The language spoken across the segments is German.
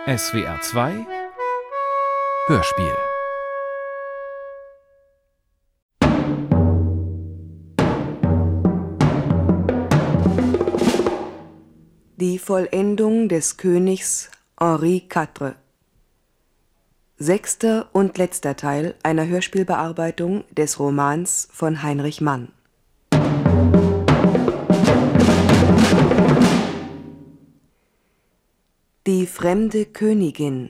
SWR 2 Hörspiel. Die Vollendung des Königs Henri IV. 6. und letzter Teil einer Hörspielbearbeitung des Romans von Heinrich Mann. Die fremde Königin.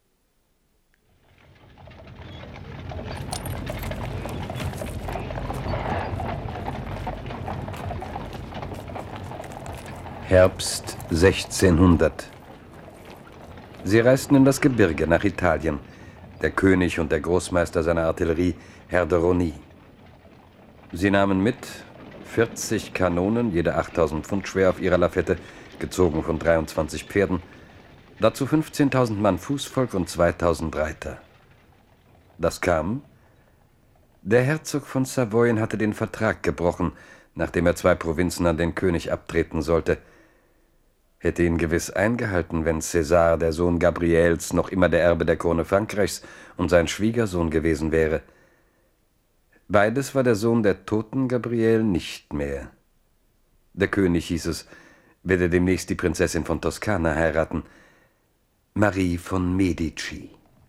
Herbst 1600. Sie reisten in das Gebirge nach Italien, der König und der Großmeister seiner Artillerie, Herr de Rosny. Sie nahmen mit 40 Kanonen, jede 8000 Pfund schwer auf ihrer Lafette, gezogen von 23 Pferden, dazu 15.000 Mann Fußvolk und 2000 Reiter. Das kam: Der Herzog von Savoyen hatte den Vertrag gebrochen, nachdem er 2 Provinzen an den König abtreten sollte. Hätte ihn gewiss eingehalten, wenn César, der Sohn Gabriels, noch immer der Erbe der Krone Frankreichs und sein Schwiegersohn gewesen wäre. Beides war der Sohn der toten Gabrielle nicht mehr. Der König, hieß es, werde demnächst die Prinzessin von Toskana heiraten, Marie von Medici.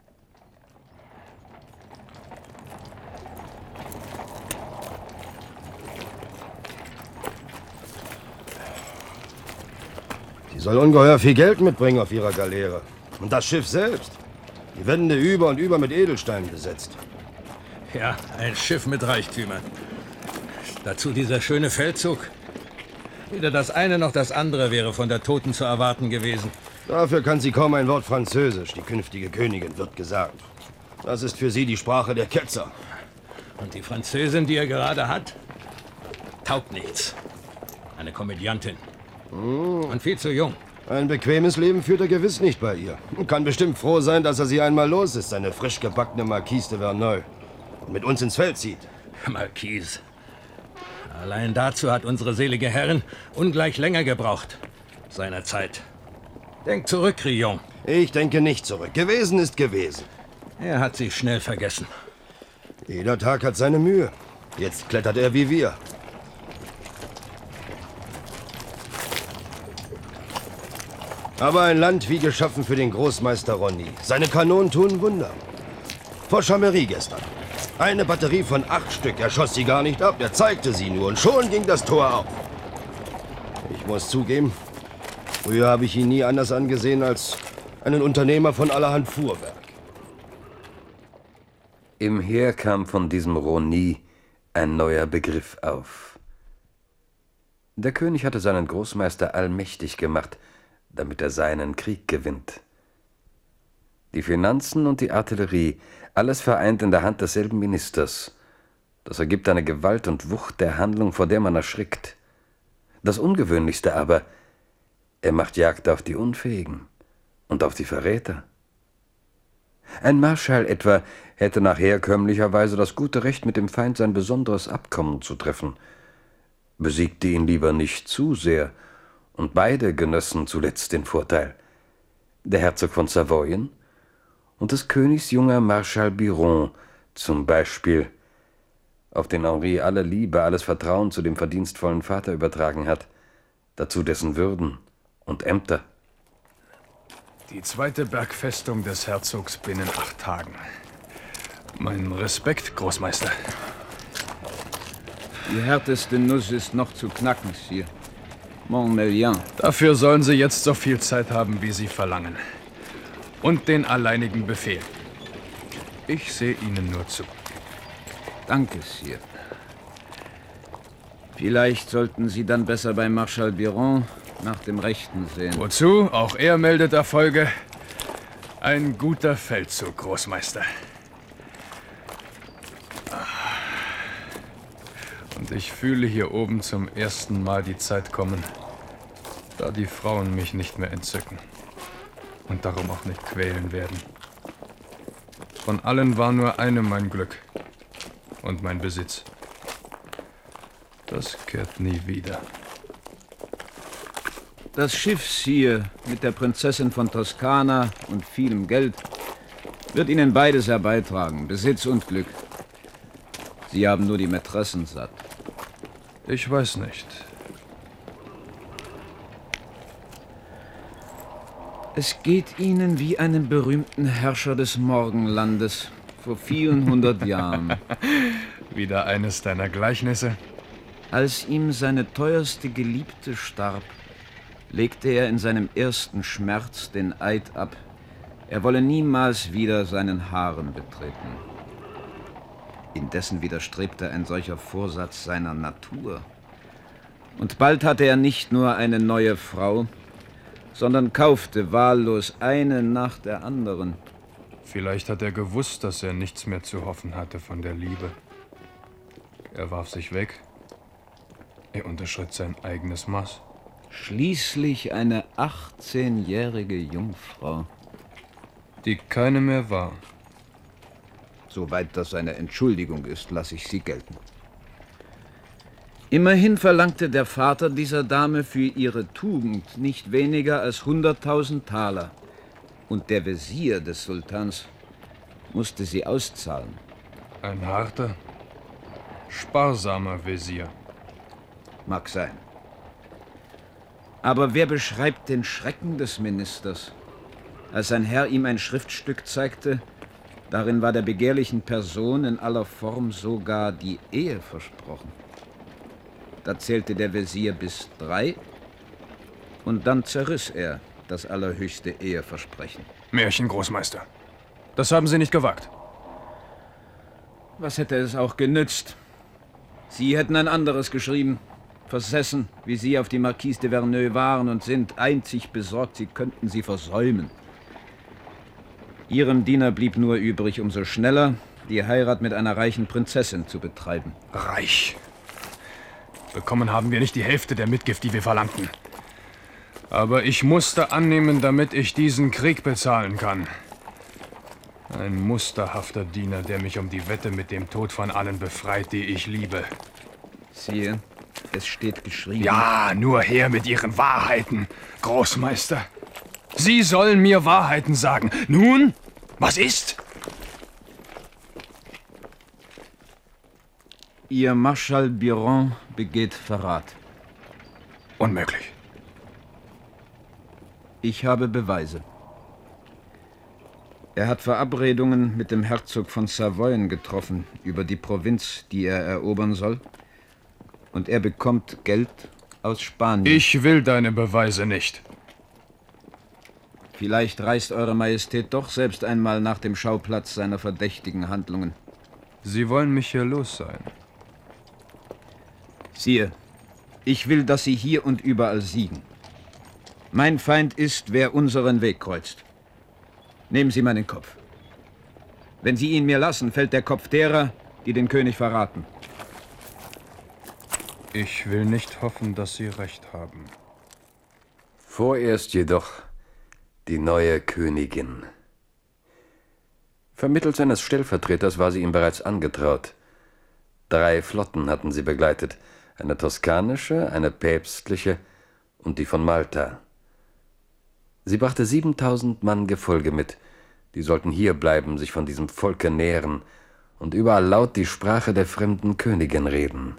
Sie soll ungeheuer viel Geld mitbringen auf ihrer Galeere. Und das Schiff selbst. Die Wände über und über mit Edelsteinen besetzt. Ja, ein Schiff mit Reichtümern. Dazu dieser schöne Feldzug. Weder das eine noch das andere wäre von der Toten zu erwarten gewesen. Dafür kann sie kaum ein Wort Französisch, die künftige Königin, wird gesagt. Das ist für sie die Sprache der Ketzer. Und die Französin, die er gerade hat, taugt nichts. Eine Komödiantin. Und viel zu jung. Ein bequemes Leben führt er gewiss nicht bei ihr. Und kann bestimmt froh sein, dass er sie einmal los ist, seine frisch gebackene Marquise de Verneuil. Und mit uns ins Feld zieht. Marquise. Allein dazu hat unsere selige Herrin ungleich länger gebraucht. Seinerzeit. Denk zurück, Crillon. Ich denke nicht zurück. Gewesen ist gewesen. Er hat sie schnell vergessen. Jeder Tag hat seine Mühe. Jetzt klettert er wie wir. Aber ein Land wie geschaffen für den Großmeister Rosny. Seine Kanonen tun Wunder. Vor Chambéry gestern. Eine Batterie von 8 Stück. Er schoss sie gar nicht ab. Er zeigte sie nur und schon ging das Tor auf. Ich muss zugeben, früher habe ich ihn nie anders angesehen als einen Unternehmer von allerhand Fuhrwerk. Im Heer kam von diesem Rosny ein neuer Begriff auf. Der König hatte seinen Großmeister allmächtig gemacht, damit er seinen Krieg gewinnt. Die Finanzen und die Artillerie, alles vereint in der Hand desselben Ministers. Das ergibt eine Gewalt und Wucht der Handlung, vor der man erschrickt. Das Ungewöhnlichste aber, er macht Jagd auf die Unfähigen und auf die Verräter. Ein Marschall etwa hätte nach herkömmlicherweise das gute Recht, mit dem Feind sein besonderes Abkommen zu treffen, besiegte ihn lieber nicht zu sehr, und beide genössen zuletzt den Vorteil. Der Herzog von Savoyen und des Königs junger Marschall Biron zum Beispiel, auf den Henri alle Liebe, alles Vertrauen zu dem verdienstvollen Vater übertragen hat, dazu dessen Würden und Ämter. Die 2. Bergfestung des Herzogs binnen 8 Tagen. Mein Respekt, Großmeister. Die härteste Nuss ist noch zu knacken, Sire. Montmelian. Dafür sollen Sie jetzt so viel Zeit haben, wie Sie verlangen. Und den alleinigen Befehl. Ich sehe Ihnen nur zu. Danke, Sire. Vielleicht sollten Sie dann besser bei Marschall Biron nach dem Rechten sehen. Wozu? Auch er meldet Erfolge. Ein guter Feldzug, Großmeister. Und ich fühle hier oben zum ersten Mal die Zeit kommen, da die Frauen mich nicht mehr entzücken und darum auch nicht quälen werden. Von allen war nur eine mein Glück und mein Besitz. Das kehrt nie wieder. Das Schiff hier mit der Prinzessin von Toskana und vielem Geld wird Ihnen beides herbeitragen, Besitz und Glück. Sie haben nur die Mätressen satt. Ich weiß nicht. Es geht Ihnen wie einem berühmten Herrscher des Morgenlandes vor vielen hundert Jahren. Wieder eines deiner Gleichnisse? Als ihm seine teuerste Geliebte starb, legte er in seinem ersten Schmerz den Eid ab, er wolle niemals wieder seinen Harem betreten. Indessen widerstrebte ein solcher Vorsatz seiner Natur. Und bald hatte er nicht nur eine neue Frau, sondern kaufte wahllos eine nach der anderen. Vielleicht hat er gewusst, dass er nichts mehr zu hoffen hatte von der Liebe. Er warf sich weg. Er unterschritt sein eigenes Maß. Schließlich eine 18-jährige Jungfrau. Die keine mehr war. Soweit das eine Entschuldigung ist, lasse ich sie gelten. Immerhin verlangte der Vater dieser Dame für ihre Tugend nicht weniger als 100.000 Taler. Und der Wesir des Sultans musste sie auszahlen. Ein harter, sparsamer Wesir. Mag sein. Aber wer beschreibt den Schrecken des Ministers, als sein Herr ihm ein Schriftstück zeigte? Darin war der begehrlichen Person in aller Form sogar die Ehe versprochen. Da zählte der Wesir bis 3 und dann zerriss er das allerhöchste Eheversprechen. Märchen, Großmeister. Das haben Sie nicht gewagt. Was hätte es auch genützt? Sie hätten ein anderes geschrieben. Versessen, wie Sie auf die Marquise de Verneuil waren und sind, einzig besorgt, Sie könnten sie versäumen. Ihrem Diener blieb nur übrig, umso schneller die Heirat mit einer reichen Prinzessin zu betreiben. Reich. Bekommen haben wir nicht die Hälfte der Mitgift, die wir verlangten. Aber ich musste annehmen, damit ich diesen Krieg bezahlen kann. Ein musterhafter Diener, der mich um die Wette mit dem Tod von allen befreit, die ich liebe. Siehe, es steht geschrieben. Ja, nur her mit Ihren Wahrheiten, Großmeister. Sie sollen mir Wahrheiten sagen. Nun, was ist? Ihr Marschall Biron begeht Verrat. Unmöglich. Ich habe Beweise. Er hat Verabredungen mit dem Herzog von Savoyen getroffen über die Provinz, die er erobern soll. Und er bekommt Geld aus Spanien. Ich will deine Beweise nicht. Vielleicht reist Eure Majestät doch selbst einmal nach dem Schauplatz seiner verdächtigen Handlungen. Sie wollen mich hier los sein. Siehe, ich will, dass Sie hier und überall siegen. Mein Feind ist, wer unseren Weg kreuzt. Nehmen Sie meinen Kopf. Wenn Sie ihn mir lassen, fällt der Kopf derer, die den König verraten. Ich will nicht hoffen, dass Sie recht haben. Vorerst jedoch die neue Königin. Vermittels seines Stellvertreters war sie ihm bereits angetraut. 3 Flotten hatten sie begleitet, eine toskanische, eine päpstliche und die von Malta. Sie brachte 7.000 Mann Gefolge mit, die sollten hier bleiben, sich von diesem Volke nähren und überall laut die Sprache der fremden Königin reden.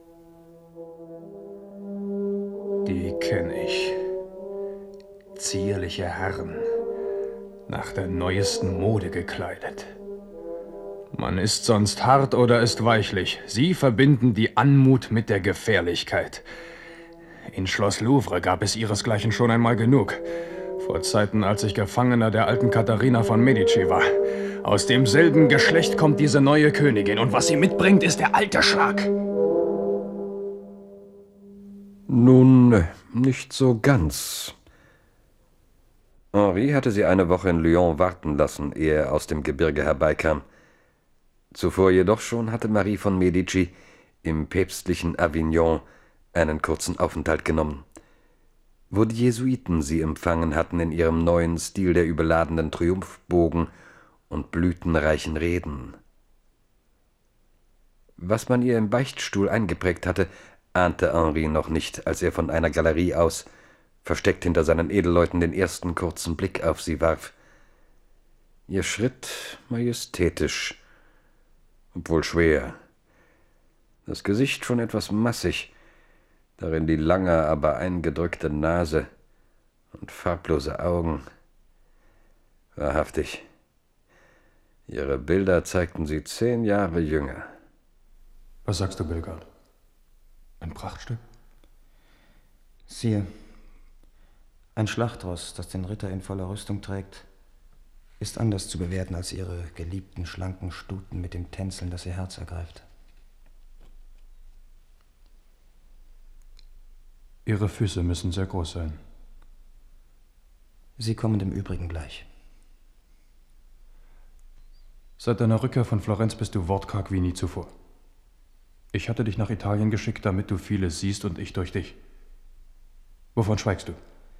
Die kenne ich. Zierliche Herren, nach der neuesten Mode gekleidet. Man ist sonst hart oder ist weichlich. Sie verbinden die Anmut mit der Gefährlichkeit. In Schloss Louvre gab es ihresgleichen schon einmal genug. Vor Zeiten, als ich Gefangener der alten Katharina von Medici war. Aus demselben Geschlecht kommt diese neue Königin. Und was sie mitbringt, ist der alte Schlag. Nun, nicht so ganz. Henri hatte sie eine Woche in Lyon warten lassen, ehe er aus dem Gebirge herbeikam. Zuvor jedoch schon hatte Marie von Medici im päpstlichen Avignon einen kurzen Aufenthalt genommen, wo die Jesuiten sie empfangen hatten in ihrem neuen Stil der überladenen Triumphbogen und blütenreichen Reden. Was man ihr im Beichtstuhl eingeprägt hatte, ahnte Henri noch nicht, als er von einer Galerie aus versteckt hinter seinen Edelleuten, den ersten kurzen Blick auf sie warf. Ihr Schritt majestätisch, obwohl schwer. Das Gesicht schon etwas massig, darin die lange, aber eingedrückte Nase und farblose Augen. Wahrhaftig, ihre Bilder zeigten sie 10 Jahre jünger. Was sagst du, Bellegarde? Ein Prachtstück? Sire, ein Schlachtross, das den Ritter in voller Rüstung trägt, ist anders zu bewerten als ihre geliebten, schlanken Stuten mit dem Tänzeln, das ihr Herz ergreift. Ihre Füße müssen sehr groß sein. Sie kommen dem Übrigen gleich. Seit deiner Rückkehr von Florenz bist du wortkarg wie nie zuvor. Ich hatte dich nach Italien geschickt, damit du vieles siehst und ich durch dich. Wovon schweigst du?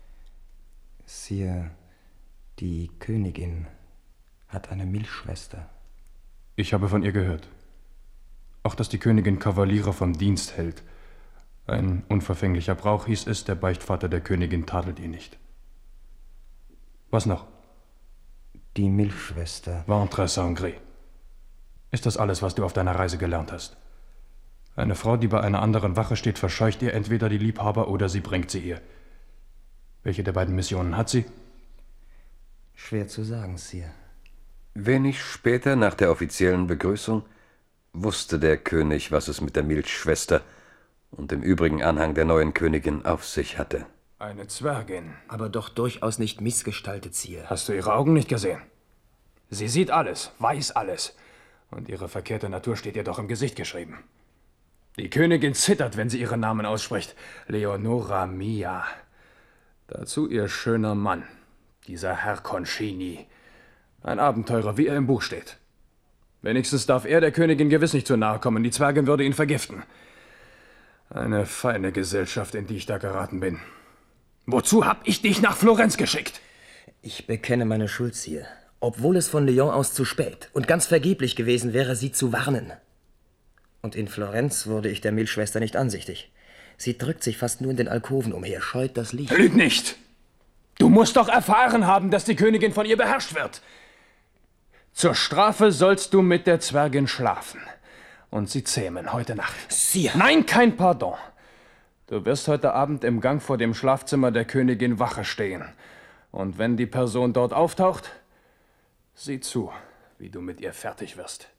Sire, die Königin hat eine Milchschwester. Ich habe von ihr gehört. Auch, dass die Königin Kavaliere vom Dienst hält. Ein unverfänglicher Brauch, hieß es, der Beichtvater der Königin tadelt ihn nicht. Was noch? Die Milchschwester. Ventre sangré. Ist das alles, was du auf deiner Reise gelernt hast? Eine Frau, die bei einer anderen Wache steht, verscheucht ihr entweder die Liebhaber oder sie bringt sie ihr. Welche der beiden Missionen hat sie? Schwer zu sagen, Sire. Wenig später, nach der offiziellen Begrüßung, wusste der König, was es mit der Milchschwester und dem übrigen Anhang der neuen Königin auf sich hatte. Eine Zwergin. Aber doch durchaus nicht missgestaltet, Sire. Hast du ihre Augen nicht gesehen? Sie sieht alles, weiß alles. Und ihre verkehrte Natur steht ihr doch im Gesicht geschrieben. Die Königin zittert, wenn sie ihren Namen ausspricht. Leonora mia. Dazu ihr schöner Mann, dieser Herr Concini. Ein Abenteurer, wie er im Buch steht. Wenigstens darf er der Königin gewiss nicht zu nahe kommen. Die Zwergin würde ihn vergiften. Eine feine Gesellschaft, in die ich da geraten bin. Wozu hab ich dich nach Florenz geschickt? Ich bekenne meine Schuld, Sire. Obwohl es von Lyon aus zu spät und ganz vergeblich gewesen wäre, sie zu warnen. Und in Florenz wurde ich der Milchschwester nicht ansichtig. Sie drückt sich fast nur in den Alkoven umher, scheut das Licht. Lüg nicht! Du musst doch erfahren haben, dass die Königin von ihr beherrscht wird. Zur Strafe sollst du mit der Zwergin schlafen und sie zähmen heute Nacht. Sire! Nein, kein Pardon. Du wirst heute Abend im Gang vor dem Schlafzimmer der Königin Wache stehen. Und wenn die Person dort auftaucht, sieh zu, wie du mit ihr fertig wirst.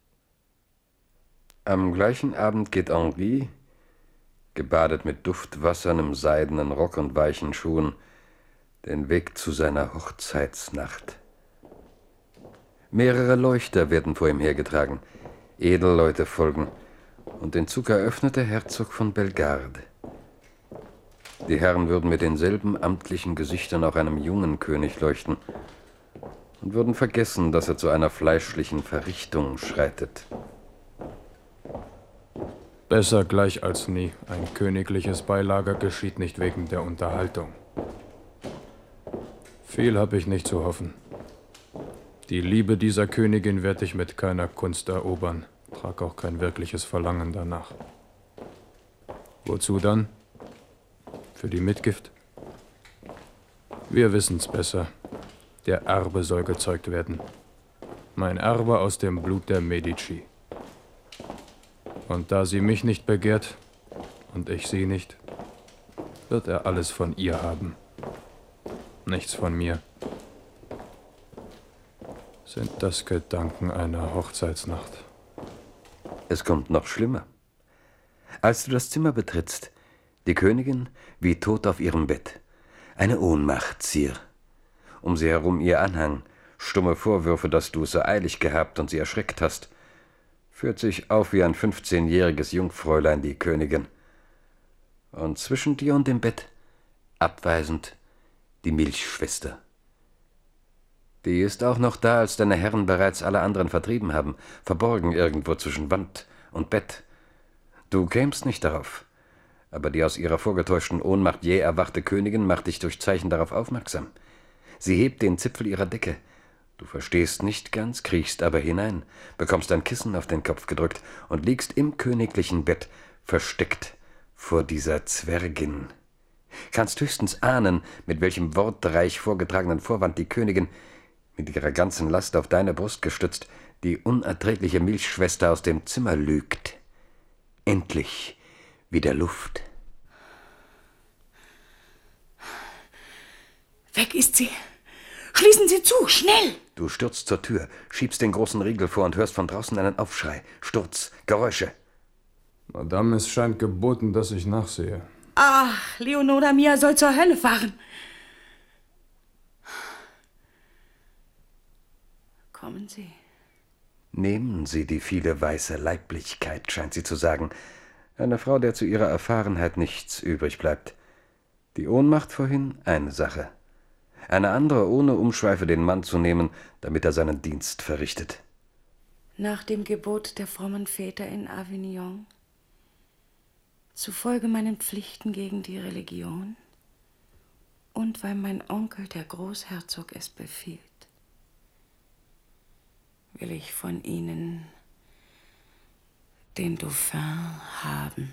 Am gleichen Abend geht Henri, gebadet mit Duftwassern im seidenen Rock und weichen Schuhen, den Weg zu seiner Hochzeitsnacht. Mehrere Leuchter werden vor ihm hergetragen, Edelleute folgen, und den Zug eröffnet der Herzog von Bellegarde. Die Herren würden mit denselben amtlichen Gesichtern auch einem jungen König leuchten und würden vergessen, dass er zu einer fleischlichen Verrichtung schreitet. Besser gleich als nie. Ein königliches Beilager geschieht nicht wegen der Unterhaltung. Viel habe ich nicht zu hoffen. Die Liebe dieser Königin werde ich mit keiner Kunst erobern. Trag auch kein wirkliches Verlangen danach. Wozu dann? Für die Mitgift? Wir wissen's besser. Der Erbe soll gezeugt werden. Mein Erbe aus dem Blut der Medici. Und da sie mich nicht begehrt und ich sie nicht, wird er alles von ihr haben. Nichts von mir. Sind das Gedanken einer Hochzeitsnacht? Es kommt noch schlimmer. Als du das Zimmer betrittst, die Königin wie tot auf ihrem Bett. Eine Ohnmacht, Sire. Um sie herum ihr Anhang, stumme Vorwürfe, dass du es so eilig gehabt und sie erschreckt hast. Führt sich auf wie ein 15-jähriges Jungfräulein die Königin. Und zwischen dir und dem Bett, abweisend, die Milchschwester. Die ist auch noch da, als deine Herren bereits alle anderen vertrieben haben, verborgen irgendwo zwischen Wand und Bett. Du kämst nicht darauf, aber die aus ihrer vorgetäuschten Ohnmacht jäh erwachte Königin macht dich durch Zeichen darauf aufmerksam. Sie hebt den Zipfel ihrer Decke. Du verstehst nicht ganz, kriechst aber hinein, bekommst ein Kissen auf den Kopf gedrückt und liegst im königlichen Bett, versteckt vor dieser Zwergin. Kannst höchstens ahnen, mit welchem wortreich vorgetragenen Vorwand die Königin, mit ihrer ganzen Last auf deine Brust gestützt, die unerträgliche Milchschwester aus dem Zimmer lügt. Endlich wieder Luft. Weg ist sie. Schließen Sie zu, schnell! Du stürzt zur Tür, schiebst den großen Riegel vor und hörst von draußen einen Aufschrei, Sturz, Geräusche. Madame, es scheint geboten, dass ich nachsehe. Ach, Leonora Mia soll zur Hölle fahren. Kommen Sie. Nehmen Sie die viele weiße Leiblichkeit, scheint sie zu sagen. Eine Frau, der zu ihrer Erfahrenheit nichts übrig bleibt. Die Ohnmacht vorhin, eine Sache. Eine andere, ohne Umschweife den Mann zu nehmen, damit er seinen Dienst verrichtet. Nach dem Gebot der frommen Väter in Avignon, zufolge meinen Pflichten gegen die Religion und weil mein Onkel, der Großherzog, es befiehlt, will ich von Ihnen den Dauphin haben.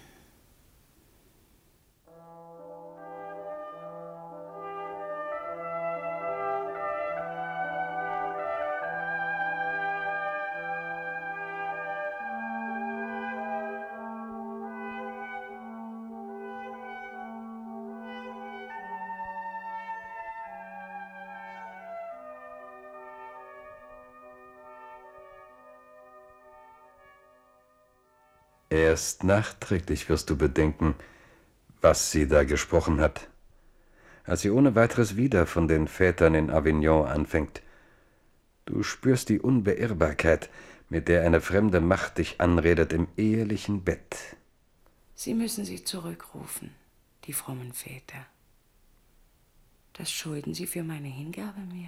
Erst nachträglich wirst du bedenken, was sie da gesprochen hat. Als sie ohne weiteres wieder von den Vätern in Avignon anfängt. Du spürst die Unbeirrbarkeit, mit der eine fremde Macht dich anredet im ehelichen Bett. Sie müssen sie zurückrufen, die frommen Väter. Das schulden Sie für meine Hingabe mir.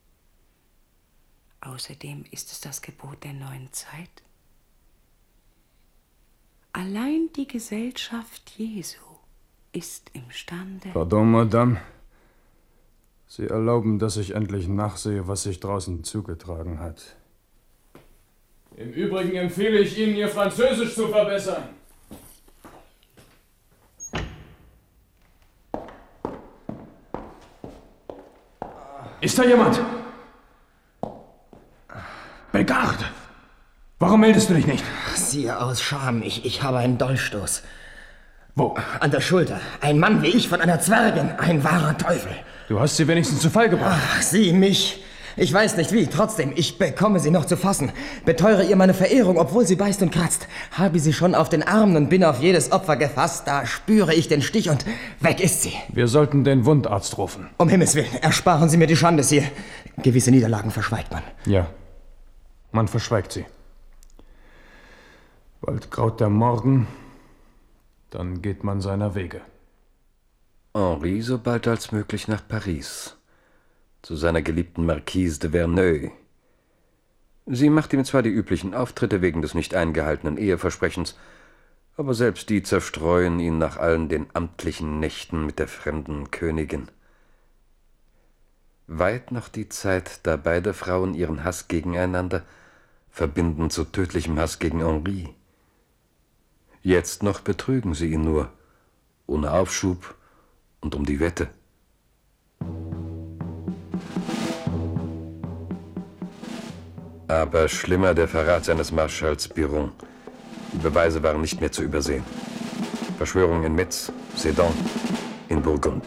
Außerdem ist es das Gebot der neuen Zeit. Allein die Gesellschaft Jesu ist imstande... Pardon, Madame. Sie erlauben, dass ich endlich nachsehe, was sich draußen zugetragen hat. Im Übrigen empfehle ich Ihnen, Ihr Französisch zu verbessern. Ist da jemand? Bellegarde! Warum meldest du dich nicht? Siehe, aus Scham. Ich habe einen Dolchstoß. Wo? An der Schulter. Ein Mann wie ich von einer Zwergin. Ein wahrer Teufel. Du hast sie wenigstens zu Fall gebracht. Ach, sie, mich. Ich weiß nicht wie. Trotzdem, ich bekomme sie noch zu fassen. Beteure ihr meine Verehrung, obwohl sie beißt und kratzt. Habe sie schon auf den Armen und bin auf jedes Opfer gefasst. Da spüre ich den Stich und weg ist sie. Wir sollten den Wundarzt rufen. Um Himmels Willen, ersparen Sie mir die Schande, Sire. Gewisse Niederlagen verschweigt man. Ja, man verschweigt sie. Bald graut der Morgen, dann geht man seiner Wege. Henri so bald als möglich nach Paris, zu seiner geliebten Marquise de Verneuil. Sie macht ihm zwar die üblichen Auftritte wegen des nicht eingehaltenen Eheversprechens, aber selbst die zerstreuen ihn nach allen den amtlichen Nächten mit der fremden Königin. Weit noch die Zeit, da beide Frauen ihren Hass gegeneinander verbinden zu tödlichem Hass gegen Henri. Jetzt noch betrügen sie ihn nur, ohne Aufschub und um die Wette. Aber schlimmer der Verrat seines Marschalls Biron. Die Beweise waren nicht mehr zu übersehen. Verschwörung in Metz, Sedan, in Burgund.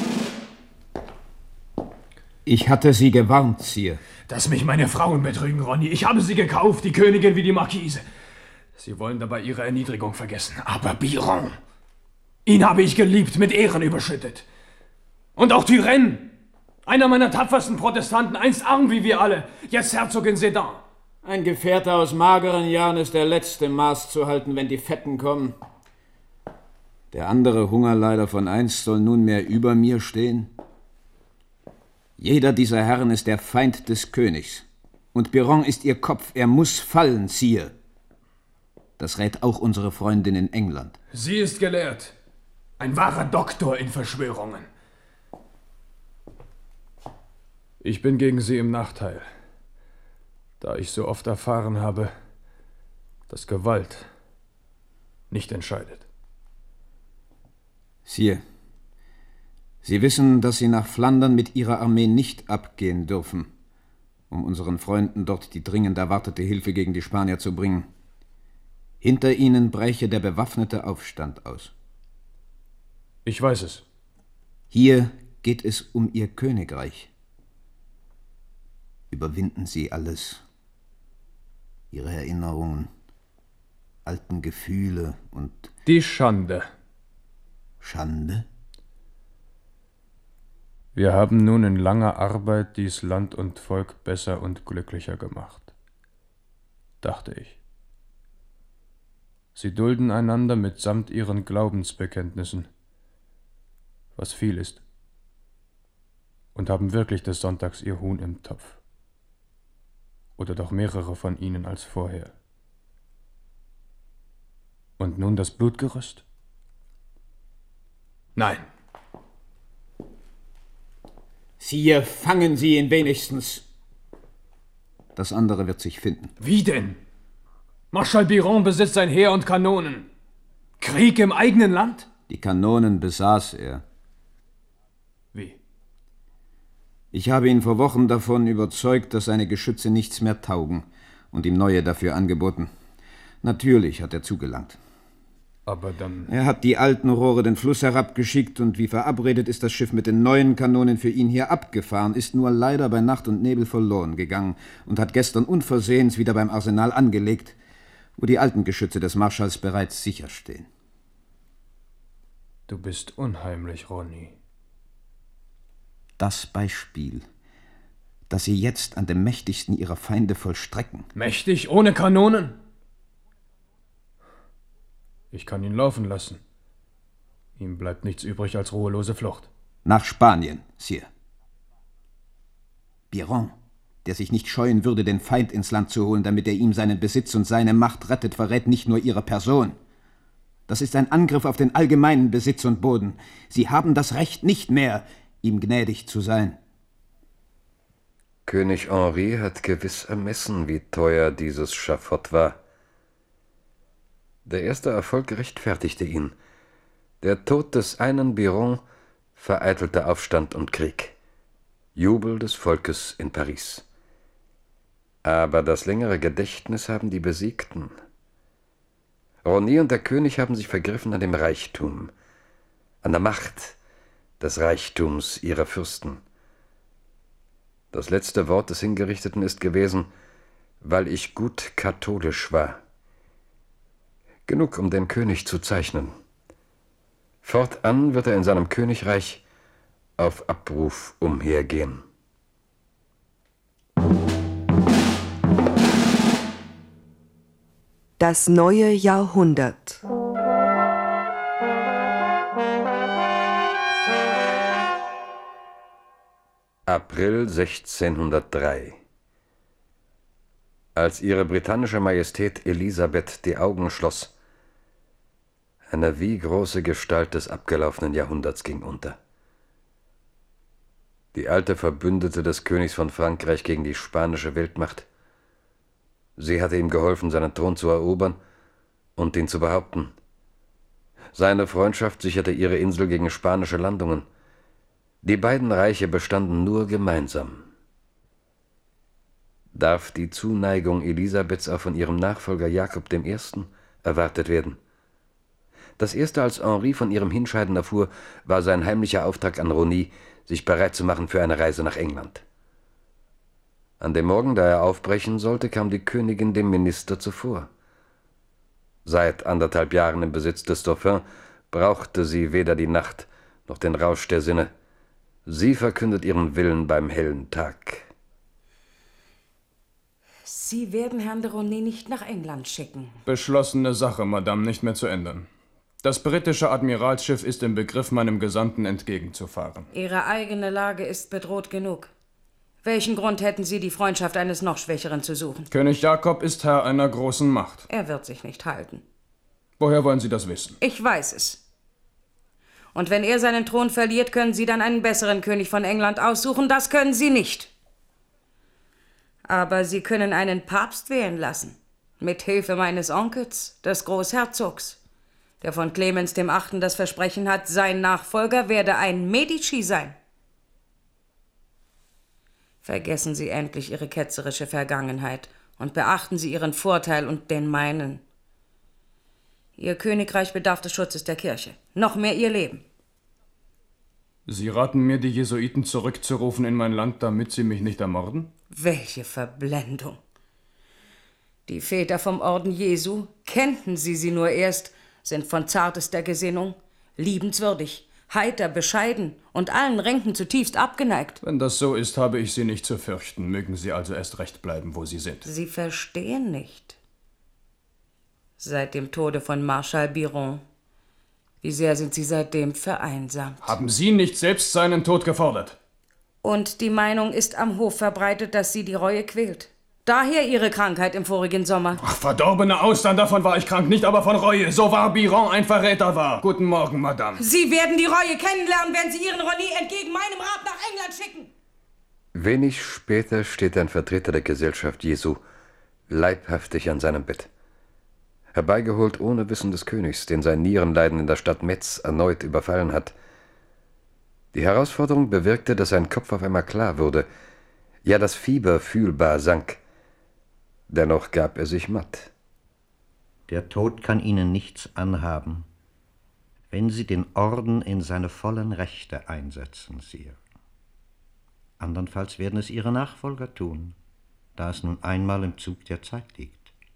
Ich hatte Sie gewarnt, Sire. Dass mich meine Frauen betrügen, Ronny. Ich habe sie gekauft, die Königin wie die Marquise. Sie wollen dabei ihre Erniedrigung vergessen. Aber Biron, ihn habe ich geliebt, mit Ehren überschüttet. Und auch Turenne, einer meiner tapfersten Protestanten, einst arm wie wir alle, jetzt Herzog in Sedan. Ein Gefährte aus mageren Jahren ist der letzte Maß zu halten, wenn die Fetten kommen. Der andere Hungerleider von einst soll nunmehr über mir stehen. Jeder dieser Herren ist der Feind des Königs. Und Biron ist ihr Kopf, er muss fallen, Sire. Das rät auch unsere Freundin in England. Sie ist gelehrt. Ein wahrer Doktor in Verschwörungen. Ich bin gegen sie im Nachteil, da ich so oft erfahren habe, dass Gewalt nicht entscheidet. Sire, Sie wissen, dass Sie nach Flandern mit Ihrer Armee nicht abgehen dürfen, um unseren Freunden dort die dringend erwartete Hilfe gegen die Spanier zu bringen. Hinter Ihnen bräche der bewaffnete Aufstand aus. Ich weiß es. Hier geht es um Ihr Königreich. Überwinden Sie alles. Ihre Erinnerungen, alten Gefühle und... Die Schande. Schande? Wir haben nun in langer Arbeit dies Land und Volk besser und glücklicher gemacht, dachte ich. Sie dulden einander mitsamt ihren Glaubensbekenntnissen, was viel ist, und haben wirklich des Sonntags ihr Huhn im Topf. Oder doch mehrere von ihnen als vorher. Und nun das Blutgerüst? Nein. Sire, fangen Sie ihn wenigstens. Das andere wird sich finden. Wie denn? Marschall Biron besitzt ein Heer und Kanonen. Krieg im eigenen Land? Die Kanonen besaß er. Wie? Ich habe ihn vor Wochen davon überzeugt, dass seine Geschütze nichts mehr taugen und ihm neue dafür angeboten. Natürlich hat er zugelangt. Aber dann... Er hat die alten Rohre den Fluss herabgeschickt und wie verabredet ist das Schiff mit den neuen Kanonen für ihn hier abgefahren, ist nur leider bei Nacht und Nebel verloren gegangen und hat gestern unversehens wieder beim Arsenal angelegt, wo die alten Geschütze des Marschalls bereits sicher stehen. Du bist unheimlich, Ronni. Das Beispiel, das Sie jetzt an dem mächtigsten Ihrer Feinde vollstrecken. Mächtig ohne Kanonen? Ich kann ihn laufen lassen. Ihm bleibt nichts übrig als ruhelose Flucht. Nach Spanien, Sire. Biron, der sich nicht scheuen würde, den Feind ins Land zu holen, damit er ihm seinen Besitz und seine Macht rettet, verrät nicht nur Ihre Person. Das ist ein Angriff auf den allgemeinen Besitz und Boden. Sie haben das Recht nicht mehr, ihm gnädig zu sein. König Henri hat gewiss ermessen, wie teuer dieses Schafott war. Der erste Erfolg rechtfertigte ihn. Der Tod des einen Biron vereitelte Aufstand und Krieg. Jubel des Volkes in Paris. Aber das längere Gedächtnis haben die Besiegten. Ronni und der König haben sich vergriffen an dem Reichtum, an der Macht des Reichtums ihrer Fürsten. Das letzte Wort des Hingerichteten ist gewesen, weil ich gut katholisch war. Genug, um den König zu zeichnen. Fortan wird er in seinem Königreich auf Abruf umhergehen. Das neue Jahrhundert. April 1603. Als ihre britannische Majestät Elisabeth die Augen schloss, eine wie große Gestalt des abgelaufenen Jahrhunderts ging unter. Die alte Verbündete des Königs von Frankreich gegen die spanische Weltmacht. Sie hatte ihm geholfen, seinen Thron zu erobern und ihn zu behaupten. Seine Freundschaft sicherte ihre Insel gegen spanische Landungen. Die beiden Reiche bestanden nur gemeinsam. Darf die Zuneigung Elisabeths auch von ihrem Nachfolger Jakob I. erwartet werden? Das erste, als Henri von ihrem Hinscheiden erfuhr, war sein heimlicher Auftrag an Ronni, sich bereit zu machen für eine Reise nach England. An dem Morgen, da er aufbrechen sollte, kam die Königin dem Minister zuvor. Seit 1,5 Jahren im Besitz des Dauphin brauchte sie weder die Nacht noch den Rausch der Sinne. Sie verkündet ihren Willen beim hellen Tag. Sie werden Herrn de Ronni nicht nach England schicken. Beschlossene Sache, Madame, nicht mehr zu ändern. Das britische Admiralsschiff ist im Begriff, meinem Gesandten entgegenzufahren. Ihre eigene Lage ist bedroht genug. Welchen Grund hätten Sie, die Freundschaft eines noch Schwächeren zu suchen? König Jakob ist Herr einer großen Macht. Er wird sich nicht halten. Woher wollen Sie das wissen? Ich weiß es. Und wenn er seinen Thron verliert, können Sie dann einen besseren König von England aussuchen. Das können Sie nicht. Aber Sie können einen Papst wählen lassen. Mit Hilfe meines Onkels, des Großherzogs. der von Clemens VIII. Das Versprechen hat, sein Nachfolger werde ein Medici sein. Vergessen Sie endlich Ihre ketzerische Vergangenheit und beachten Sie Ihren Vorteil und den meinen. Ihr Königreich bedarf des Schutzes der Kirche, noch mehr Ihr Leben. Sie raten mir, die Jesuiten zurückzurufen in mein Land, damit sie mich nicht ermorden? Welche Verblendung! Die Väter vom Orden Jesu, kennten Sie nur erst, sind von zartester Gesinnung, liebenswürdig, heiter, bescheiden und allen Ränken zutiefst abgeneigt. Wenn das so ist, habe ich Sie nicht zu fürchten. Mögen Sie also erst recht bleiben, wo Sie sind. Sie verstehen nicht. Seit dem Tode von Marschall Biron, wie sehr sind Sie seitdem vereinsamt. Haben Sie nicht selbst seinen Tod gefordert? Und die Meinung ist am Hof verbreitet, dass Sie die Reue quält. Daher Ihre Krankheit im vorigen Sommer. Ach, verdorbene Austern, davon war ich krank, nicht aber von Reue. So wahr Biron ein Verräter war. Guten Morgen, Madame. Sie werden die Reue kennenlernen, wenn Sie Ihren Roni entgegen meinem Rat nach England schicken. Wenig später steht ein Vertreter der Gesellschaft Jesu leibhaftig an seinem Bett. Herbeigeholt ohne Wissen des Königs, den sein Nierenleiden in der Stadt Metz erneut überfallen hat. Die Herausforderung bewirkte, dass sein Kopf auf einmal klar wurde, ja das Fieber fühlbar sank. Dennoch gab er sich matt. Der Tod kann Ihnen nichts anhaben, wenn Sie den Orden in seine vollen Rechte einsetzen, Sire. Andernfalls werden es Ihre Nachfolger tun, da es nun einmal im Zug der Zeit liegt.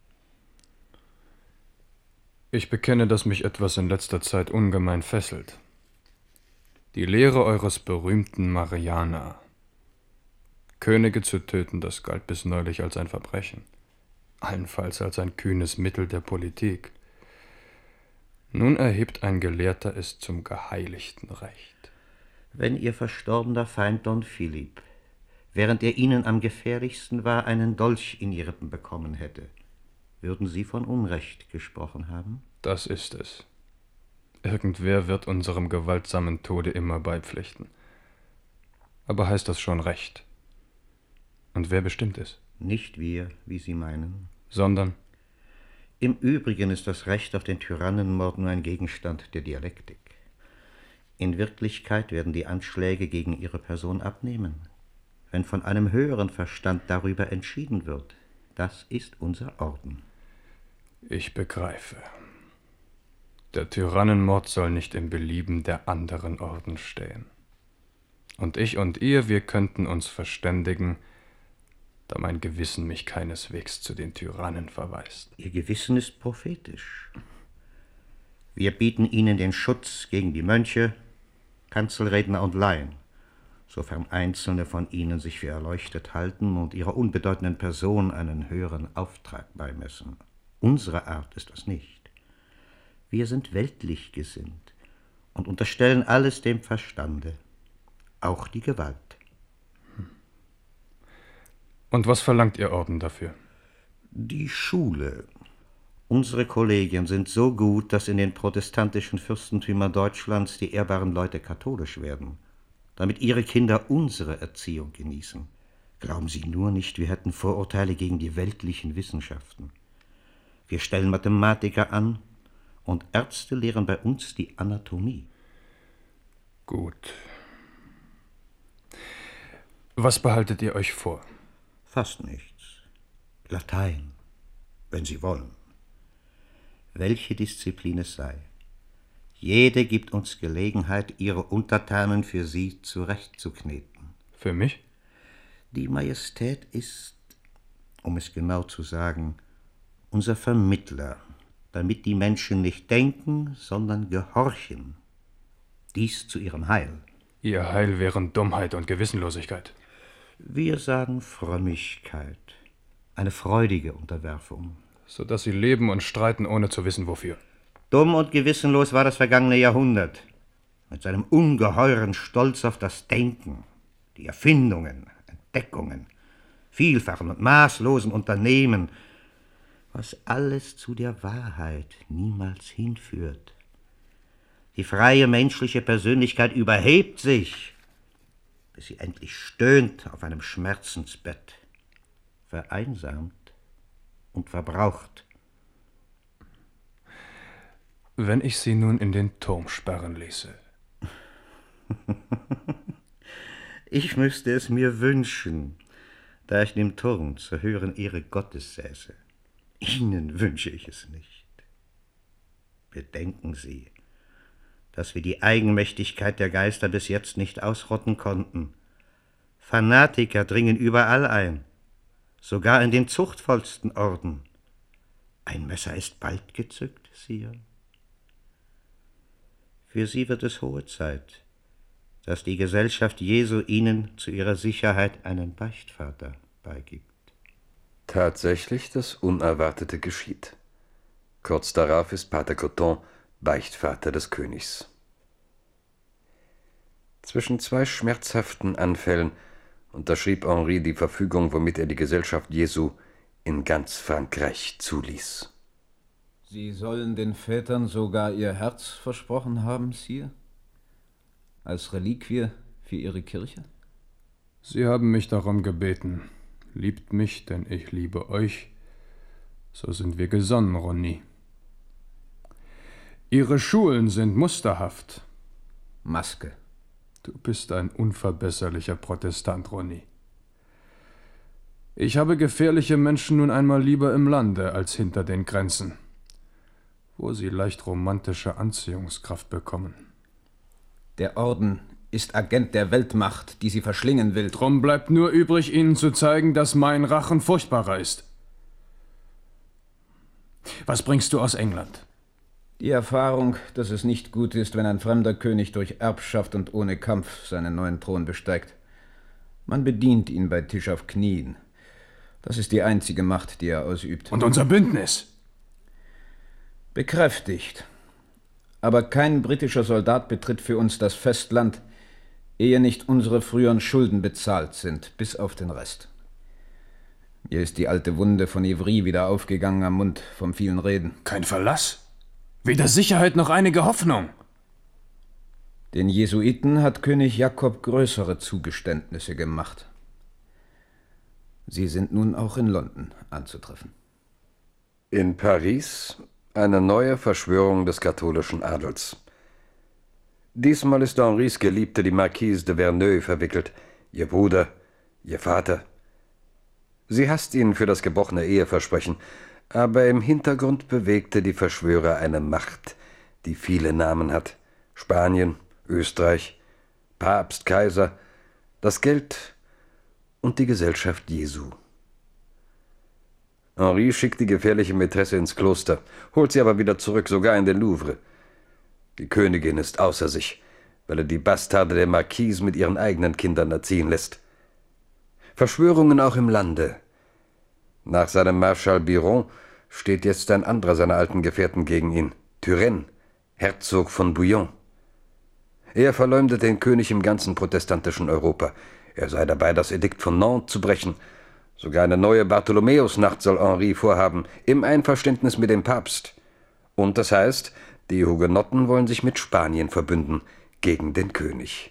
Ich bekenne, dass mich etwas in letzter Zeit ungemein fesselt. Die Lehre eures berühmten Mariana. Könige zu töten, das galt bis neulich als ein Verbrechen. Allenfalls als ein kühnes Mittel der Politik. Nun erhebt ein Gelehrter es zum geheiligten Recht. Wenn Ihr verstorbener Feind Don Philipp, während er Ihnen am gefährlichsten war, einen Dolch in die Rippen bekommen hätte, würden Sie von Unrecht gesprochen haben? Das ist es. Irgendwer wird unserem gewaltsamen Tode immer beipflichten. Aber heißt das schon Recht? Und wer bestimmt es? Nicht wir, wie Sie meinen. Sondern? Im Übrigen ist das Recht auf den Tyrannenmord nur ein Gegenstand der Dialektik. In Wirklichkeit werden die Anschläge gegen Ihre Person abnehmen, wenn von einem höheren Verstand darüber entschieden wird. Das ist unser Orden. Ich begreife. Der Tyrannenmord soll nicht im Belieben der anderen Orden stehen. Und ich und ihr, wir könnten uns verständigen, da mein Gewissen mich keineswegs zu den Tyrannen verweist. Ihr Gewissen ist prophetisch. Wir bieten Ihnen den Schutz gegen die Mönche, Kanzelredner und Laien, sofern Einzelne von ihnen sich für erleuchtet halten und ihrer unbedeutenden Person einen höheren Auftrag beimessen. Unsere Art ist das nicht. Wir sind weltlich gesinnt und unterstellen alles dem Verstande, auch die Gewalt. Und was verlangt Ihr Orden dafür? Die Schule. Unsere Kollegien sind so gut, dass in den protestantischen Fürstentümern Deutschlands die ehrbaren Leute katholisch werden, damit ihre Kinder unsere Erziehung genießen. Glauben Sie nur nicht, wir hätten Vorurteile gegen die weltlichen Wissenschaften. Wir stellen Mathematiker an und Ärzte lehren bei uns die Anatomie. Gut. Was behaltet ihr euch vor? Fast nichts. Latein, wenn Sie wollen. Welche Disziplin es sei. Jede gibt uns Gelegenheit, ihre Untertanen für sie zurechtzukneten. Für mich? Die Majestät ist, um es genau zu sagen, unser Vermittler, damit die Menschen nicht denken, sondern gehorchen. Dies zu ihrem Heil. Ihr Heil wären Dummheit und Gewissenlosigkeit. Wir sagen Frömmigkeit, eine freudige Unterwerfung. Sodass sie leben und streiten, ohne zu wissen, wofür. Dumm und gewissenlos war das vergangene Jahrhundert, mit seinem ungeheuren Stolz auf das Denken, die Erfindungen, Entdeckungen, vielfachen und maßlosen Unternehmen, was alles zu der Wahrheit niemals hinführt. Die freie menschliche Persönlichkeit überhebt sich, bis sie endlich stöhnt auf einem Schmerzensbett, vereinsamt und verbraucht. Wenn ich Sie nun in den Turm sperren ließe. Ich müsste es mir wünschen, da ich im Turm zur höheren Ehre Gottes säße. Ihnen wünsche ich es nicht. Bedenken Sie, dass wir die Eigenmächtigkeit der Geister bis jetzt nicht ausrotten konnten. Fanatiker dringen überall ein, sogar in den zuchtvollsten Orden. Ein Messer ist bald gezückt, Sire. Für Sie wird es hohe Zeit, dass die Gesellschaft Jesu Ihnen zu Ihrer Sicherheit einen Beichtvater beigibt. Tatsächlich, das Unerwartete geschieht. Kurz darauf ist Pater Coton Beichtvater des Königs. Zwischen zwei schmerzhaften Anfällen unterschrieb Henri die Verfügung, womit er die Gesellschaft Jesu in ganz Frankreich zuließ. Sie sollen den Vätern sogar ihr Herz versprochen haben, Sire? Als Reliquie für ihre Kirche? Sie haben mich darum gebeten. Liebt mich, denn ich liebe euch. So sind wir gesonnen, Rosny. Ihre Schulen sind musterhaft. Maske. Du bist ein unverbesserlicher Protestant, Rosny. Ich habe gefährliche Menschen nun einmal lieber im Lande als hinter den Grenzen, wo sie leicht romantische Anziehungskraft bekommen. Der Orden ist Agent der Weltmacht, die sie verschlingen will. Drum bleibt nur übrig, ihnen zu zeigen, dass mein Rachen furchtbarer ist. Was bringst du aus England? Die Erfahrung, dass es nicht gut ist, wenn ein fremder König durch Erbschaft und ohne Kampf seinen neuen Thron besteigt. Man bedient ihn bei Tisch auf Knien. Das ist die einzige Macht, die er ausübt. Und unser Bündnis? Bekräftigt. Aber kein britischer Soldat betritt für uns das Festland, ehe nicht unsere früheren Schulden bezahlt sind, bis auf den Rest. Mir ist die alte Wunde von Ivry wieder aufgegangen am Mund vom vielen Reden. Kein Verlass? Weder Sicherheit noch einige Hoffnung. Den Jesuiten hat König Jakob größere Zugeständnisse gemacht. Sie sind nun auch in London anzutreffen. In Paris eine neue Verschwörung des katholischen Adels. Diesmal ist Henris Geliebte, die Marquise de Verneuil, verwickelt, ihr Bruder, ihr Vater. Sie hasst ihn für das gebrochene Eheversprechen, aber im Hintergrund bewegte die Verschwörer eine Macht, die viele Namen hat. Spanien, Österreich, Papst, Kaiser, das Geld und die Gesellschaft Jesu. Henri schickt die gefährliche Mätresse ins Kloster, holt sie aber wieder zurück, sogar in den Louvre. Die Königin ist außer sich, weil er die Bastarde der Marquise mit ihren eigenen Kindern erziehen lässt. Verschwörungen auch im Lande. Nach seinem Marschall Biron steht jetzt ein anderer seiner alten Gefährten gegen ihn, Turenne, Herzog von Bouillon. Er verleumdet den König im ganzen protestantischen Europa. Er sei dabei, das Edikt von Nantes zu brechen. Sogar eine neue Bartholomäusnacht soll Henri vorhaben, im Einverständnis mit dem Papst. Und das heißt, die Hugenotten wollen sich mit Spanien verbünden gegen den König.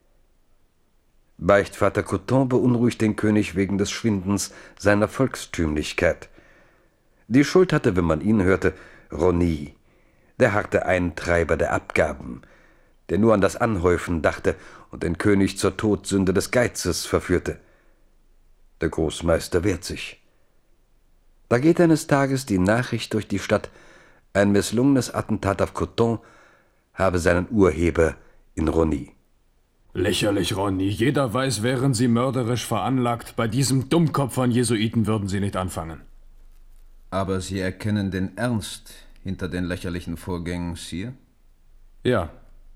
Beichtvater Coton beunruhigt den König wegen des Schwindens seiner Volkstümlichkeit. Die Schuld hatte, wenn man ihn hörte, Rosny, der harte Eintreiber der Abgaben, der nur an das Anhäufen dachte und den König zur Todsünde des Geizes verführte. Der Großmeister wehrt sich. Da geht eines Tages die Nachricht durch die Stadt, ein misslungenes Attentat auf Coton habe seinen Urheber in Rosny. Lächerlich, Rosny. Jeder weiß, wären Sie mörderisch veranlagt. Bei diesem Dummkopf von Jesuiten würden Sie nicht anfangen. Aber Sie erkennen den Ernst hinter den lächerlichen Vorgängen, Sire? Ja.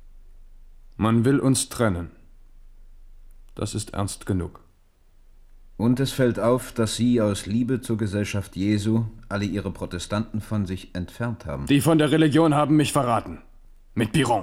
Man will uns trennen. Das ist ernst genug. Und es fällt auf, dass Sie aus Liebe zur Gesellschaft Jesu alle Ihre Protestanten von sich entfernt haben. Die von der Religion haben mich verraten. Mit Biron.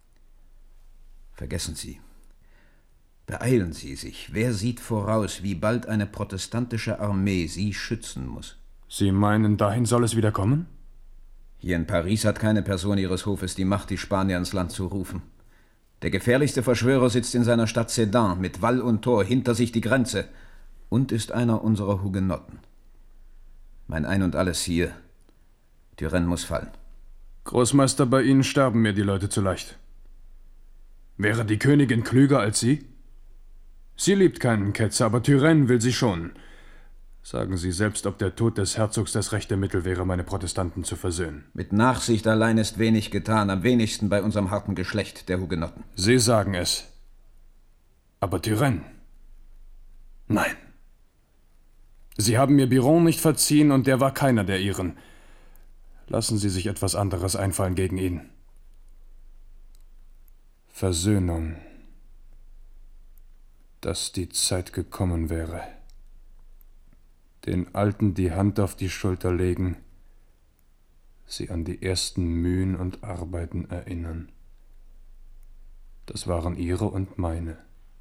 Vergessen Sie. Beeilen Sie sich. Wer sieht voraus, wie bald eine protestantische Armee Sie schützen muss? Sie meinen, dahin soll es wieder kommen? Hier in Paris hat keine Person Ihres Hofes die Macht, die Spanier ins Land zu rufen. Der gefährlichste Verschwörer sitzt in seiner Stadt Sedan, mit Wall und Tor, hinter sich die Grenze, und ist einer unserer Hugenotten. Mein Ein und Alles hier. Turenne muss fallen. Großmeister, bei Ihnen sterben mir die Leute zu leicht. Wäre die Königin klüger als Sie? Sie liebt keinen Ketzer, aber Turenne will sie schonen. Sagen Sie selbst, ob der Tod des Herzogs das rechte Mittel wäre, meine Protestanten zu versöhnen. Mit Nachsicht allein ist wenig getan, am wenigsten bei unserem harten Geschlecht der Hugenotten. Sie sagen es. Aber Turenne? Nein. Sie haben mir Biron nicht verziehen und der war keiner der Ihren. Lassen Sie sich etwas anderes einfallen gegen ihn. Versöhnung. Dass die Zeit gekommen wäre. Den Alten die Hand auf die Schulter legen, sie an die ersten Mühen und Arbeiten erinnern. Das waren ihre und meine.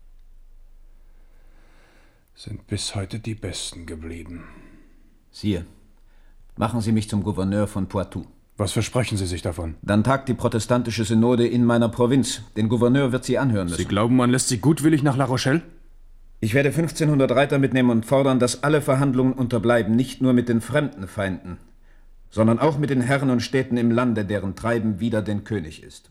Sind bis heute die Besten geblieben. Sire, machen Sie mich zum Gouverneur von Poitou. Was versprechen Sie sich davon? Dann tagt die protestantische Synode in meiner Provinz. Den Gouverneur wird sie anhören müssen. Sie glauben, man lässt Sie gutwillig nach La Rochelle? Ich werde 1500 Reiter mitnehmen und fordern, dass alle Verhandlungen unterbleiben, nicht nur mit den fremden Feinden, sondern auch mit den Herren und Städten im Lande, deren Treiben wider den König ist.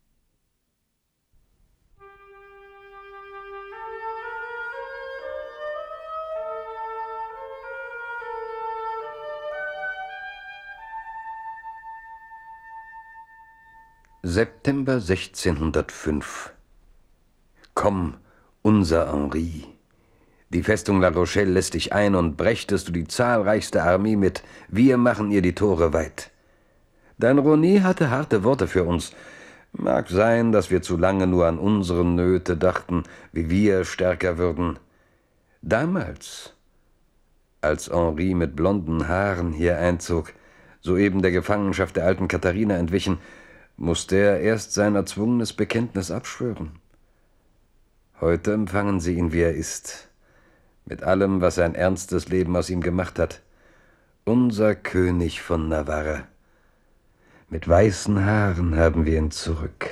September 1605. Komm, unser Henri. Die Festung La Rochelle lässt dich ein und brächtest du die zahlreichste Armee mit. Wir machen ihr die Tore weit. Dein Rosny hatte harte Worte für uns. Mag sein, dass wir zu lange nur an unsere Nöte dachten, wie wir stärker würden. Damals, als Henri mit blonden Haaren hier einzog, soeben der Gefangenschaft der alten Katharina entwichen, musste er erst sein erzwungenes Bekenntnis abschwören. Heute empfangen sie ihn, wie er ist, mit allem, was ein ernstes Leben aus ihm gemacht hat. Unser König von Navarre. Mit weißen Haaren haben wir ihn zurück.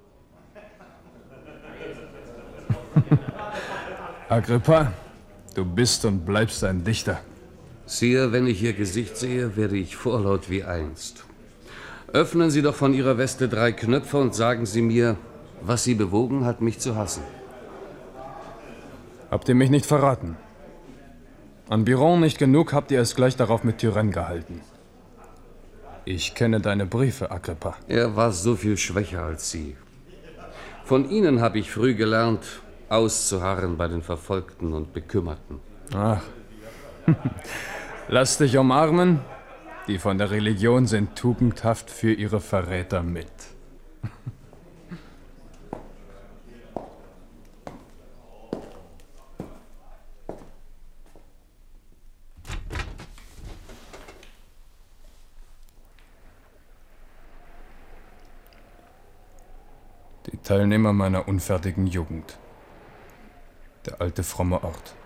Agrippa, du bist und bleibst ein Dichter. Sire, wenn ich Ihr Gesicht sehe, werde ich vorlaut wie einst. Öffnen Sie doch von Ihrer Weste 3 Knöpfe und sagen Sie mir, was Sie bewogen hat, mich zu hassen. Habt ihr mich nicht verraten? An Biron nicht genug, habt ihr es gleich darauf mit Turenne gehalten. Ich kenne deine Briefe, Agrippa. Er war so viel schwächer als Sie. Von Ihnen habe ich früh gelernt, auszuharren bei den Verfolgten und Bekümmerten. Ach, lass dich umarmen. Die von der Religion sind tugendhaft für ihre Verräter mit. Die Teilnehmer meiner unfertigen Jugend. Der alte fromme Ort.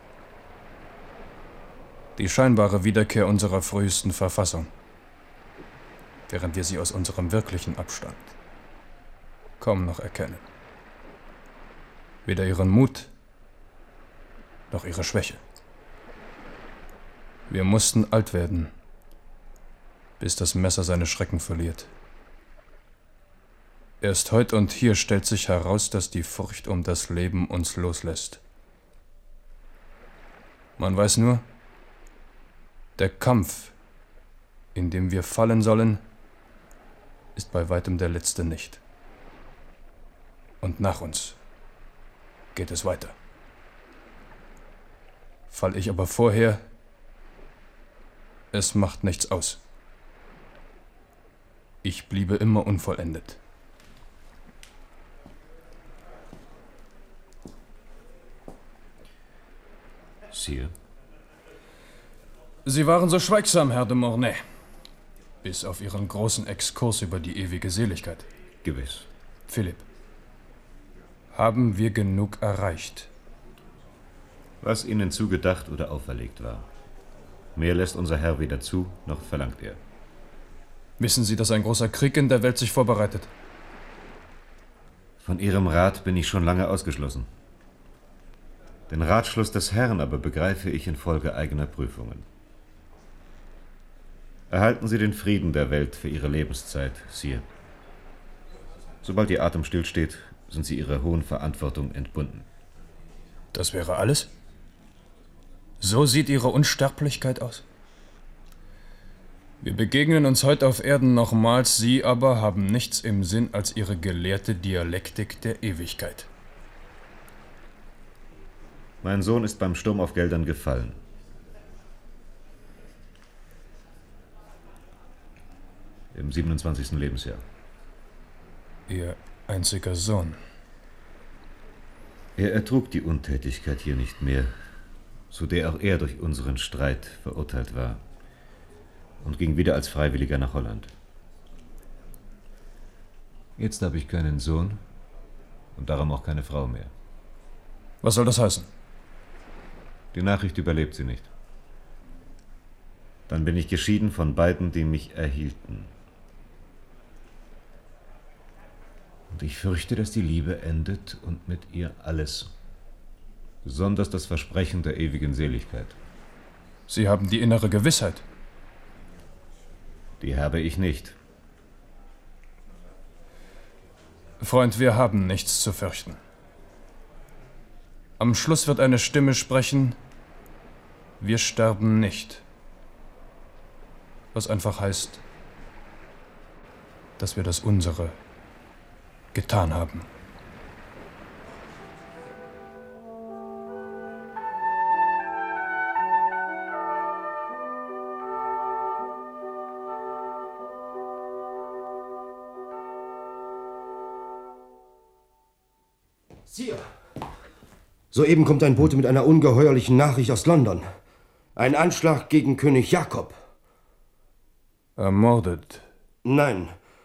Die scheinbare Wiederkehr unserer frühesten Verfassung, während wir sie aus unserem wirklichen Abstand kaum noch erkennen. Weder ihren Mut noch ihre Schwäche. Wir mussten alt werden, bis das Messer seine Schrecken verliert. Erst heut und hier stellt sich heraus, dass die Furcht um das Leben uns loslässt. Man weiß nur, der Kampf, in dem wir fallen sollen, ist bei weitem der letzte nicht. Und nach uns geht es weiter. Fall ich aber vorher, es macht nichts aus. Ich bliebe immer unvollendet. Sire? Sie waren so schweigsam, Herr de Mornay. Bis auf Ihren großen Exkurs über die ewige Seligkeit. Gewiss. Philipp, haben wir genug erreicht? Was Ihnen zugedacht oder auferlegt war. Mehr lässt unser Herr weder zu, noch verlangt er. Wissen Sie, dass ein großer Krieg in der Welt sich vorbereitet? Von Ihrem Rat bin ich schon lange ausgeschlossen. Den Ratschluss des Herrn aber begreife ich infolge eigener Prüfungen. Erhalten Sie den Frieden der Welt für Ihre Lebenszeit, Sire. Sobald Ihr Atem stillsteht, sind Sie Ihrer hohen Verantwortung entbunden. Das wäre alles? So sieht Ihre Unsterblichkeit aus? Wir begegnen uns heute auf Erden nochmals, Sie aber haben nichts im Sinn als Ihre gelehrte Dialektik der Ewigkeit. Mein Sohn ist beim Sturm auf Geldern gefallen. Im 27. Lebensjahr. Ihr einziger Sohn. Er ertrug die Untätigkeit hier nicht mehr, zu der auch er durch unseren Streit verurteilt war, und ging wieder als Freiwilliger nach Holland. Jetzt habe ich keinen Sohn und darum auch keine Frau mehr. Was soll das heißen? Die Nachricht überlebt sie nicht. Dann bin ich geschieden von beiden, die mich erhielten. Und ich fürchte, dass die Liebe endet und mit ihr alles. Besonders das Versprechen der ewigen Seligkeit. Sie haben die innere Gewissheit. Die habe ich nicht. Freund, wir haben nichts zu fürchten. Am Schluss wird eine Stimme sprechen, wir sterben nicht. Was einfach heißt, dass wir das Unsere getan haben. Sire, soeben kommt ein Bote mit einer ungeheuerlichen Nachricht aus London. Ein Anschlag gegen König Jakob. Ermordet? Nein.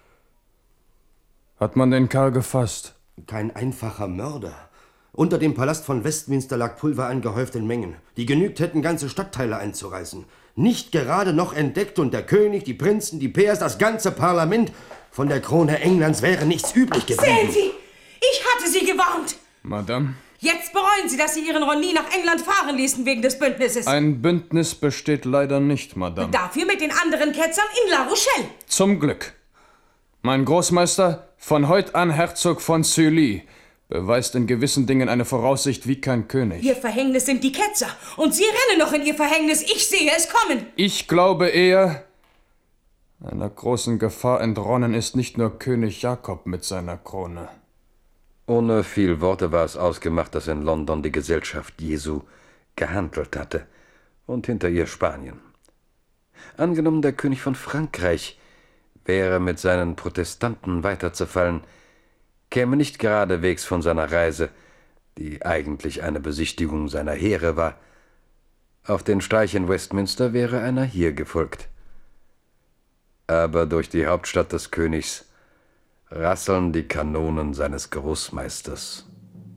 Hat man den Kerl gefasst? Kein einfacher Mörder. Unter dem Palast von Westminster lag Pulver angehäuft in Mengen, die genügt hätten, ganze Stadtteile einzureißen. Nicht gerade noch entdeckt und der König, die Prinzen, die Peers, das ganze Parlament. Von der Krone Englands wäre nichts übrig geblieben. Sehen Sie! Ich hatte Sie gewarnt! Madame? Jetzt bereuen Sie, dass Sie Ihren Ronni nach England fahren ließen wegen des Bündnisses. Ein Bündnis besteht leider nicht, Madame. Dafür mit den anderen Ketzern in La Rochelle. Zum Glück. Mein Großmeister, von heut an Herzog von Sully, beweist in gewissen Dingen eine Voraussicht wie kein König. Ihr Verhängnis sind die Ketzer. Und Sie rennen noch in Ihr Verhängnis. Ich sehe es kommen. Ich glaube eher, einer großen Gefahr entronnen ist nicht nur König Jakob mit seiner Krone. Ohne viel Worte war es ausgemacht, dass in London die Gesellschaft Jesu gehandelt hatte und hinter ihr Spanien. Angenommen, der König von Frankreich wäre mit seinen Protestanten weiterzufallen, käme nicht geradewegs von seiner Reise, die eigentlich eine Besichtigung seiner Heere war. Auf den Streich in Westminster wäre einer hier gefolgt. Aber durch die Hauptstadt des Königs rasseln die Kanonen seines Großmeisters.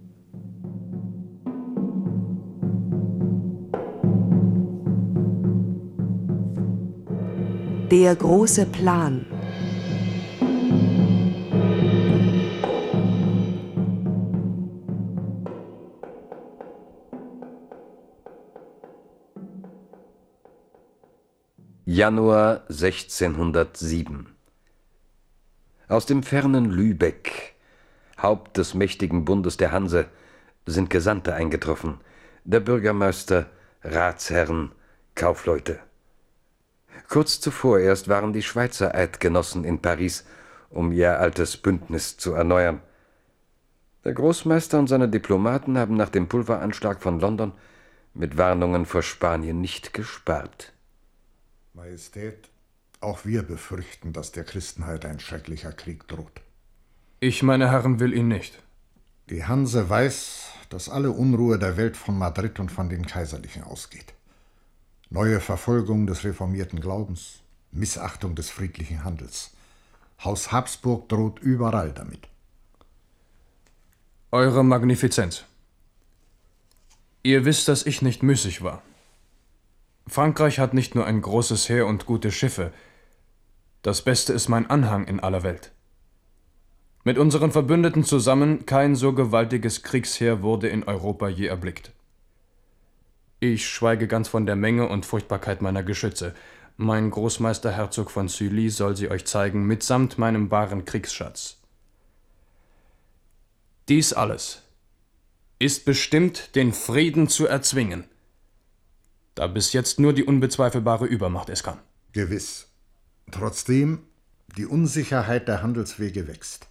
Der große Plan. Januar 1607. Aus dem fernen Lübeck, Haupt des mächtigen Bundes der Hanse, sind Gesandte eingetroffen, der Bürgermeister, Ratsherren, Kaufleute. Kurz zuvor erst waren die Schweizer Eidgenossen in Paris, um ihr altes Bündnis zu erneuern. Der Großmeister und seine Diplomaten haben nach dem Pulveranschlag von London mit Warnungen vor Spanien nicht gespart. Majestät, auch wir befürchten, dass der Christenheit ein schrecklicher Krieg droht. Ich, meine Herren, will ihn nicht. Die Hanse weiß, dass alle Unruhe der Welt von Madrid und von den Kaiserlichen ausgeht. Neue Verfolgung des reformierten Glaubens, Missachtung des friedlichen Handels. Haus Habsburg droht überall damit. Eure Magnifizenz. Ihr wisst, dass ich nicht müßig war. Frankreich hat nicht nur ein großes Heer und gute Schiffe. Das Beste ist mein Anhang in aller Welt. Mit unseren Verbündeten zusammen kein so gewaltiges Kriegsheer wurde in Europa je erblickt. Ich schweige ganz von der Menge und Furchtbarkeit meiner Geschütze. Mein Großmeister Herzog von Sully soll sie euch zeigen, mitsamt meinem wahren Kriegsschatz. Dies alles ist bestimmt, den Frieden zu erzwingen, da bis jetzt nur die unbezweifelbare Übermacht es kann. Gewiss. Trotzdem, die Unsicherheit der Handelswege wächst.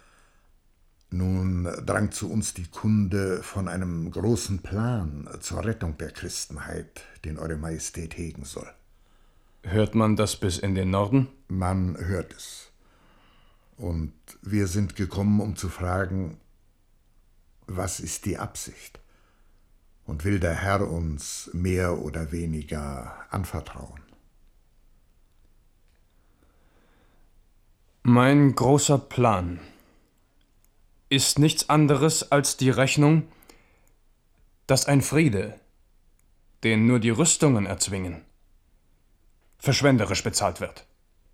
Nun drang zu uns die Kunde von einem großen Plan zur Rettung der Christenheit, den Eure Majestät hegen soll. Hört man das bis in den Norden? Man hört es. Und wir sind gekommen, um zu fragen, was ist die Absicht? Und will der Herr uns mehr oder weniger anvertrauen? Mein großer Plan ist nichts anderes als die Rechnung, dass ein Friede, den nur die Rüstungen erzwingen, verschwenderisch bezahlt wird.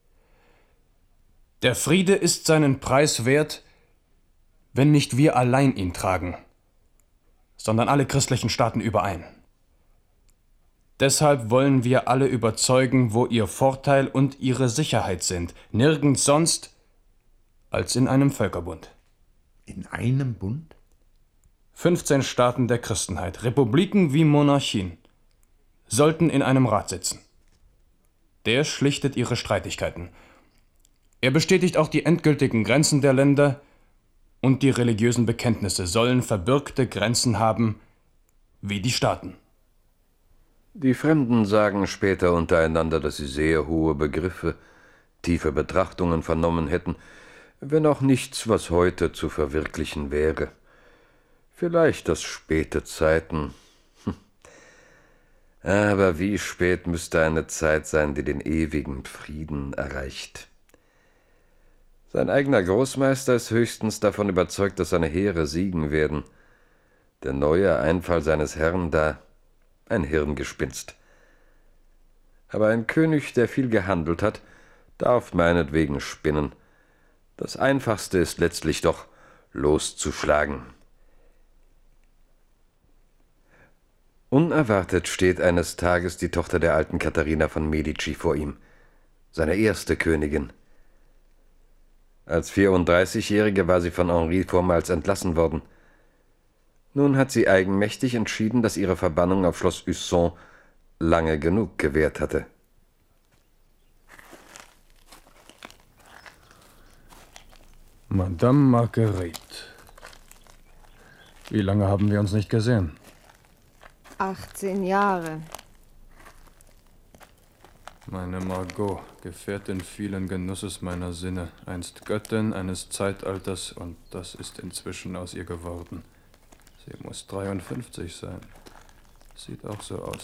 Der Friede ist seinen Preis wert, wenn nicht wir allein ihn tragen, sondern alle christlichen Staaten überein. Deshalb wollen wir alle überzeugen, wo ihr Vorteil und ihre Sicherheit sind, nirgends sonst als in einem Völkerbund. In einem Bund? 15 Staaten der Christenheit, Republiken wie Monarchien, sollten in einem Rat sitzen. Der schlichtet ihre Streitigkeiten. Er bestätigt auch die endgültigen Grenzen der Länder, und die religiösen Bekenntnisse sollen verbürgte Grenzen haben, wie die Staaten. Die Fremden sagen später untereinander, dass sie sehr hohe Begriffe, tiefe Betrachtungen vernommen hätten, wenn auch nichts, was heute zu verwirklichen wäre. Vielleicht aus späte Zeiten. Aber wie spät müsste eine Zeit sein, die den ewigen Frieden erreicht? Sein eigener Großmeister ist höchstens davon überzeugt, dass seine Heere siegen werden. Der neue Einfall seines Herrn da, ein Hirngespinst. Aber ein König, der viel gehandelt hat, darf meinetwegen spinnen. Das Einfachste ist letztlich doch, loszuschlagen. Unerwartet steht eines Tages die Tochter der alten Katharina von Medici vor ihm, seine erste Königin. Als 34-Jährige war sie von Henri vormals entlassen worden. Nun hat sie eigenmächtig entschieden, dass ihre Verbannung auf Schloss Usson lange genug gewährt hatte. Madame Marguerite. Wie lange haben wir uns nicht gesehen? 18 Jahre. Meine Margot, Gefährtin vielen Genusses meiner Sinne, einst Göttin eines Zeitalters, und das ist inzwischen aus ihr geworden. Sie muss 53 sein. Sieht auch so aus.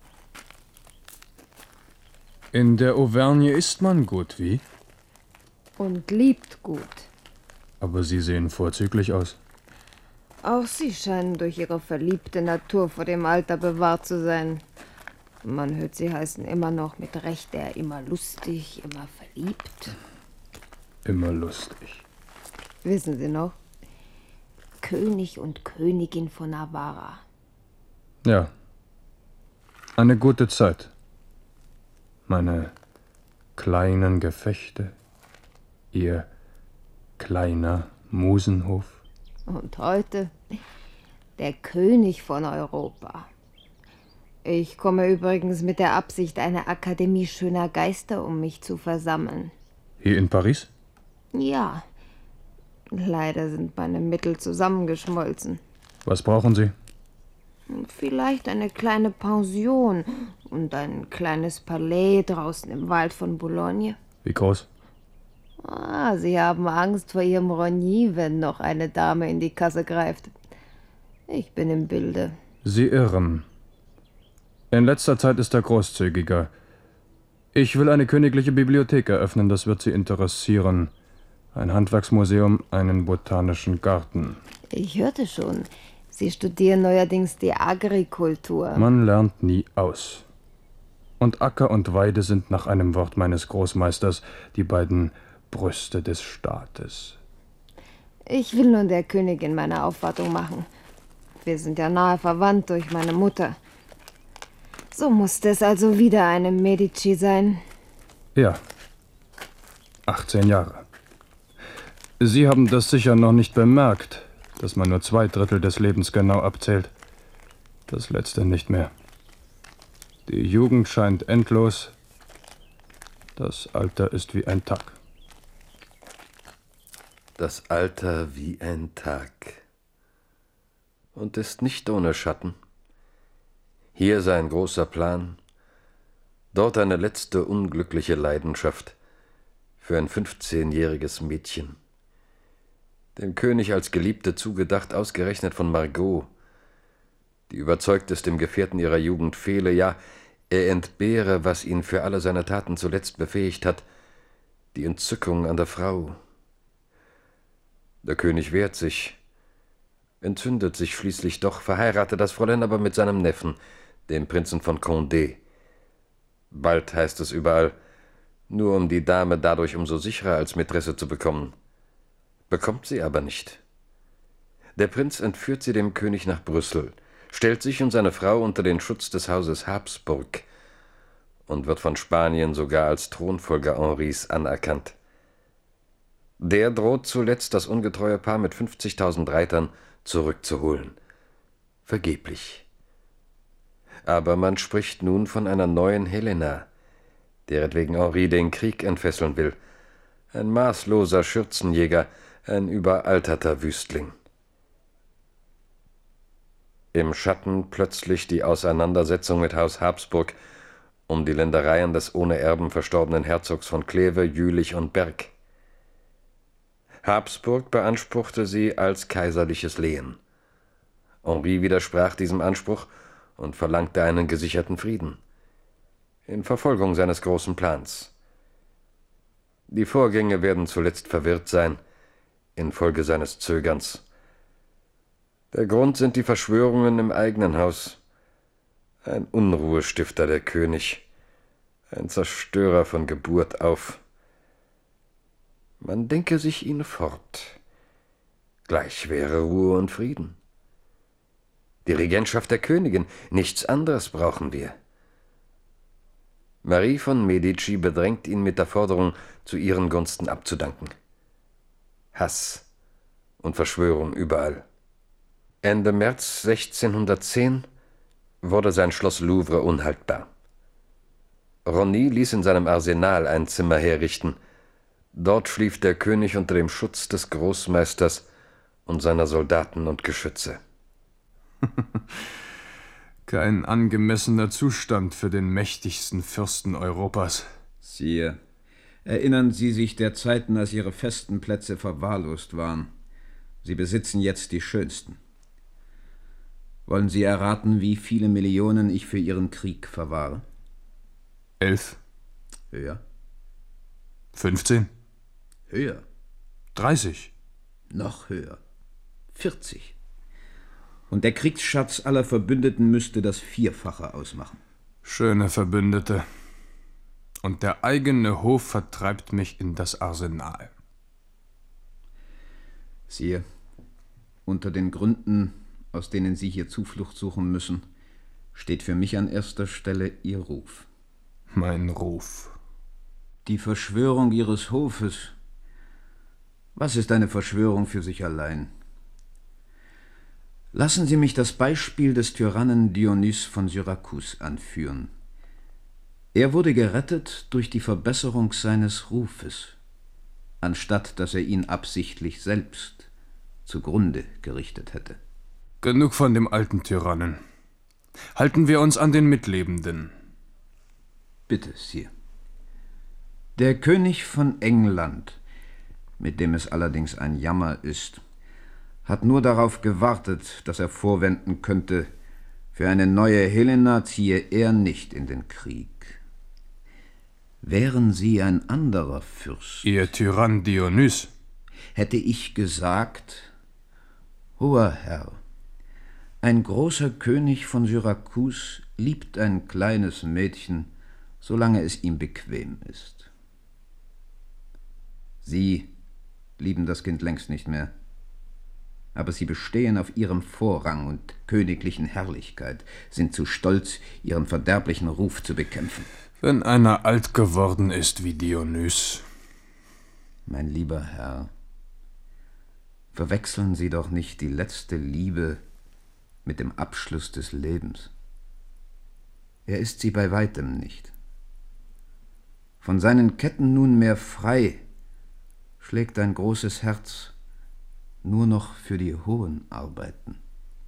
In der Auvergne isst man gut, wie? Und liebt gut. Aber Sie sehen vorzüglich aus. Auch Sie scheinen durch Ihre verliebte Natur vor dem Alter bewahrt zu sein. Man hört, Sie heißen immer noch mit Recht der immer lustig, immer verliebt. Immer lustig. Wissen Sie noch? König und Königin von Navarra. Ja. Eine gute Zeit. Meine kleinen Gefechte. Ihr kleiner Musenhof. Und heute der König von Europa. Ich komme übrigens mit der Absicht, eine Akademie schöner Geister um mich zu versammeln. Hier in Paris? Ja. Leider sind meine Mittel zusammengeschmolzen. Was brauchen Sie? Vielleicht eine kleine Pension und ein kleines Palais draußen im Wald von Boulogne. Wie groß? Sie haben Angst vor Ihrem Rogny, wenn noch eine Dame in die Kasse greift. Ich bin im Bilde. Sie irren. In letzter Zeit ist er großzügiger. Ich will eine königliche Bibliothek eröffnen, das wird Sie interessieren. Ein Handwerksmuseum, einen botanischen Garten. Ich hörte schon. Sie studieren neuerdings die Agrikultur. Man lernt nie aus. Und Acker und Weide sind nach einem Wort meines Großmeisters die beiden Brüste des Staates. Ich will nun der Königin meine Aufwartung machen. Wir sind ja nahe verwandt durch meine Mutter. So musste es also wieder eine Medici sein. Ja. 18 Jahre. Sie haben das sicher noch nicht bemerkt, dass man nur 2/3 des Lebens genau abzählt. Das letzte nicht mehr. Die Jugend scheint endlos. Das Alter ist wie ein Tag. Das Alter wie ein Tag. Und ist nicht ohne Schatten. Hier sein großer Plan, dort eine letzte unglückliche Leidenschaft für ein 15-jähriges Mädchen. Dem König als Geliebte zugedacht, ausgerechnet von Margot, die überzeugt ist, dem Gefährten ihrer Jugend fehle, ja, er entbehre, was ihn für alle seine Taten zuletzt befähigt hat, die Entzückung an der Frau. Der König wehrt sich, entzündet sich schließlich doch, verheiratet das Fräulein aber mit seinem Neffen, dem Prinzen von Condé. Bald heißt es überall, nur um die Dame dadurch umso sicherer als Mätresse zu bekommen. Bekommt sie aber nicht. Der Prinz entführt sie dem König nach Brüssel, stellt sich und seine Frau unter den Schutz des Hauses Habsburg und wird von Spanien sogar als Thronfolger Henris anerkannt. Der droht zuletzt, das ungetreue Paar mit 50.000 Reitern zurückzuholen. Vergeblich. Aber man spricht nun von einer neuen Helena, deretwegen Henri den Krieg entfesseln will. Ein maßloser Schürzenjäger, ein überalterter Wüstling. Im Schatten plötzlich die Auseinandersetzung mit Haus Habsburg um die Ländereien des ohne Erben verstorbenen Herzogs von Kleve, Jülich und Berg. Habsburg beanspruchte sie als kaiserliches Lehen. Henri widersprach diesem Anspruch und verlangte einen gesicherten Frieden, in Verfolgung seines großen Plans. Die Vorgänge werden zuletzt verwirrt sein, infolge seines Zögerns. Der Grund sind die Verschwörungen im eigenen Haus. Ein Unruhestifter, der König, ein Zerstörer von Geburt auf. Man denke sich ihn fort. Gleich wäre Ruhe und Frieden. Die Regentschaft der Königin, nichts anderes brauchen wir. Marie von Medici bedrängt ihn mit der Forderung, zu ihren Gunsten abzudanken. Hass und Verschwörung überall. Ende März 1610 wurde sein Schloss Louvre unhaltbar. Rosny ließ in seinem Arsenal ein Zimmer herrichten. Dort schlief der König unter dem Schutz des Großmeisters und seiner Soldaten und Geschütze. Kein angemessener Zustand für den mächtigsten Fürsten Europas. Sire, erinnern Sie sich der Zeiten, als Ihre festen Plätze verwahrlost waren. Sie besitzen jetzt die schönsten. Wollen Sie erraten, wie viele Millionen ich für Ihren Krieg verwahre? 11. Höher. 15. Höher. 30. Noch höher. 40. Und der Kriegsschatz aller Verbündeten müsste das Vierfache ausmachen. Schöne Verbündete. Und der eigene Hof vertreibt mich in das Arsenal. Sire, unter den Gründen, aus denen Sie hier Zuflucht suchen müssen, steht für mich an erster Stelle Ihr Ruf. Mein Ruf. Die Verschwörung Ihres Hofes. Was ist eine Verschwörung für sich allein? Lassen Sie mich das Beispiel des Tyrannen Dionys von Syrakus anführen. Er wurde gerettet durch die Verbesserung seines Rufes, anstatt dass er ihn absichtlich selbst zugrunde gerichtet hätte. Genug von dem alten Tyrannen. Halten wir uns an den Mitlebenden. Bitte, Sire. Der König von England, mit dem es allerdings ein Jammer ist, hat nur darauf gewartet, dass er vorwenden könnte, für eine neue Helena ziehe er nicht in den Krieg. Wären Sie ein anderer Fürst, Ihr Tyrann Dionys, hätte ich gesagt, hoher Herr, ein großer König von Syrakus liebt ein kleines Mädchen, solange es ihm bequem ist. Sie lieben das Kind längst nicht mehr. aber sie bestehen auf ihrem Vorrang und königlichen Herrlichkeit, sind zu stolz, ihren verderblichen Ruf zu bekämpfen. Wenn einer alt geworden ist wie Dionys. Mein lieber Herr, verwechseln Sie doch nicht die letzte Liebe mit dem Abschluss des Lebens. Er ist sie bei weitem nicht. Von seinen Ketten nunmehr frei schlägt ein großes Herz nur noch für die hohen Arbeiten.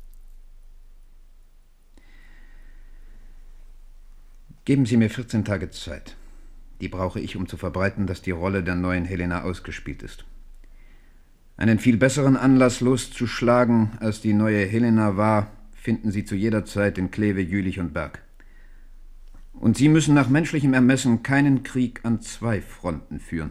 Geben Sie mir 14 Tage Zeit. Die brauche ich, um zu verbreiten, dass die Rolle der neuen Helena ausgespielt ist. Einen viel besseren Anlass loszuschlagen, als die neue Helena war, finden Sie zu jeder Zeit in Kleve, Jülich und Berg. Und Sie müssen nach menschlichem Ermessen keinen Krieg an 2 Fronten führen.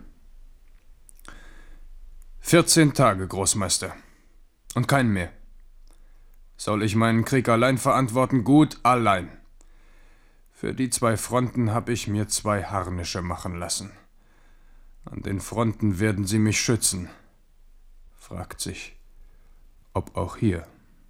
14 Tage, Großmeister. Und keinen mehr. Soll ich meinen Krieg allein verantworten? Gut, allein. Für die 2 Fronten habe ich mir 2 Harnische machen lassen. An den Fronten werden sie mich schützen. Fragt sich, ob auch hier.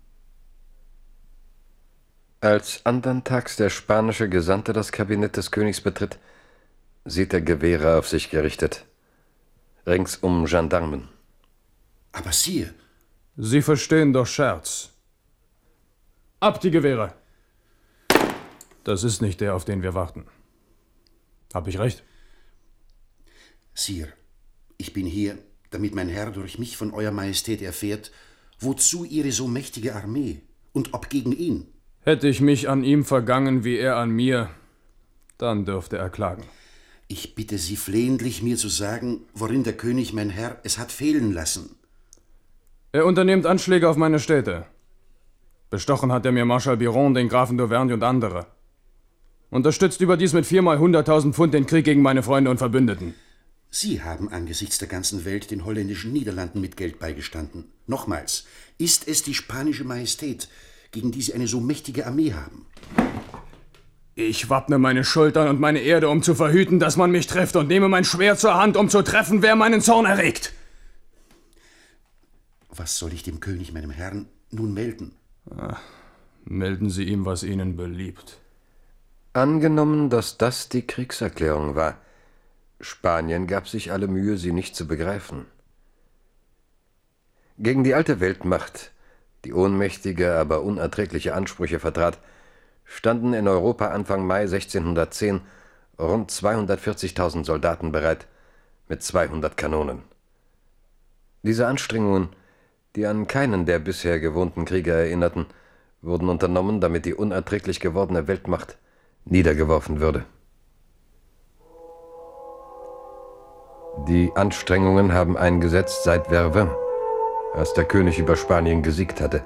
Als andern Tags der spanische Gesandte das Kabinett des Königs betritt, sieht er Gewehre auf sich gerichtet. Ringsum Gendarmen. Aber Sire... Sie verstehen doch Scherz. Ab die Gewehre! Das ist nicht der, auf den wir warten. Hab ich recht? Sire, ich bin hier, damit mein Herr durch mich von Eurer Majestät erfährt, wozu Ihre so mächtige Armee und ob gegen ihn. Hätte ich mich an ihm vergangen wie er an mir, dann dürfte er klagen. Ich bitte Sie flehentlich, mir zu sagen, worin der König, mein Herr, es hat fehlen lassen. Er unternimmt Anschläge auf meine Städte. Bestochen hat er mir Marschall Biron, den Grafen d'Auvergne und andere. Unterstützt überdies mit 4-mal 100.000 Pfund den Krieg gegen meine Freunde und Verbündeten. Sie haben angesichts der ganzen Welt den holländischen Niederlanden mit Geld beigestanden. Nochmals, ist es die spanische Majestät, gegen die Sie eine so mächtige Armee haben? Ich wappne meine Schultern und meine Erde, um zu verhüten, dass man mich trifft, und nehme mein Schwert zur Hand, um zu treffen, wer meinen Zorn erregt. Was soll ich dem König, meinem Herrn, nun melden? Melden Sie ihm, was Ihnen beliebt. Angenommen, dass das die Kriegserklärung war. Spanien gab sich alle Mühe, sie nicht zu begreifen. Gegen die alte Weltmacht, die ohnmächtige, aber unerträgliche Ansprüche vertrat, standen in Europa Anfang Mai 1610 rund 240.000 Soldaten bereit, mit 200 Kanonen. Diese Anstrengungen, die an keinen der bisher gewohnten Kriege erinnerten, wurden unternommen, damit die unerträglich gewordene Weltmacht niedergeworfen würde. Die Anstrengungen haben eingesetzt seit Vervins, als der König über Spanien gesiegt hatte.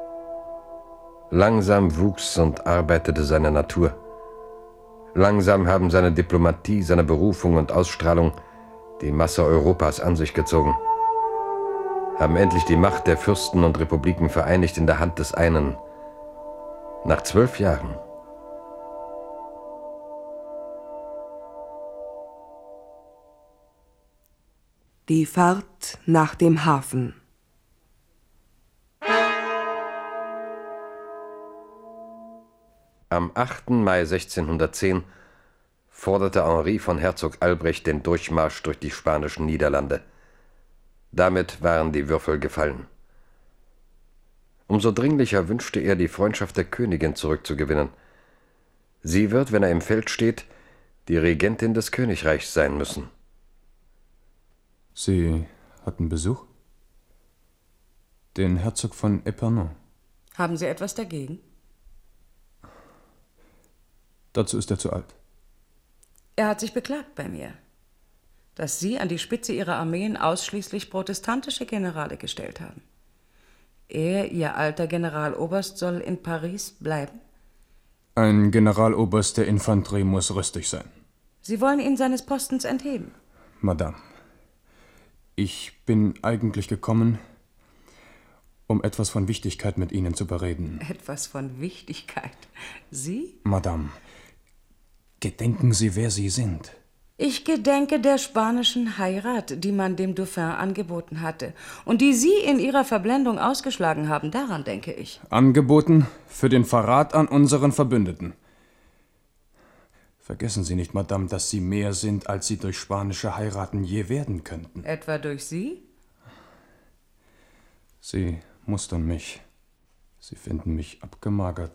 Langsam wuchs und arbeitete seine Natur. Langsam haben seine Diplomatie, seine Berufung und Ausstrahlung die Masse Europas an sich gezogen. Haben endlich die Macht der Fürsten und Republiken vereinigt in der Hand des einen. Nach 12 Jahren. Die Fahrt nach dem Hafen. Am 8. Mai 1610 forderte Henri von Herzog Albrecht den Durchmarsch durch die spanischen Niederlande. Damit waren die Würfel gefallen. Umso dringlicher wünschte er, die Freundschaft der Königin zurückzugewinnen. Sie wird, wenn er im Feld steht, die Regentin des Königreichs sein müssen. Sie hatten Besuch? Den Herzog von Épernon. Haben Sie etwas dagegen? Dazu ist er zu alt. Er hat sich beklagt bei mir, dass Sie an die Spitze Ihrer Armeen ausschließlich protestantische Generale gestellt haben. Er, Ihr alter Generaloberst, soll in Paris bleiben? Ein Generaloberst der Infanterie muss rüstig sein. Sie wollen ihn seines Postens entheben? Madame, ich bin eigentlich gekommen, um etwas von Wichtigkeit mit Ihnen zu bereden. Etwas von Wichtigkeit? Sie? Madame, gedenken Sie, wer Sie sind. Ich gedenke der spanischen Heirat, die man dem Dauphin angeboten hatte und die Sie in Ihrer Verblendung ausgeschlagen haben. Daran denke ich. Angeboten für den Verrat an unseren Verbündeten. Vergessen Sie nicht, Madame, dass Sie mehr sind, als Sie durch spanische Heiraten je werden könnten. Etwa durch Sie? Sie mustern mich. Sie finden mich abgemagert.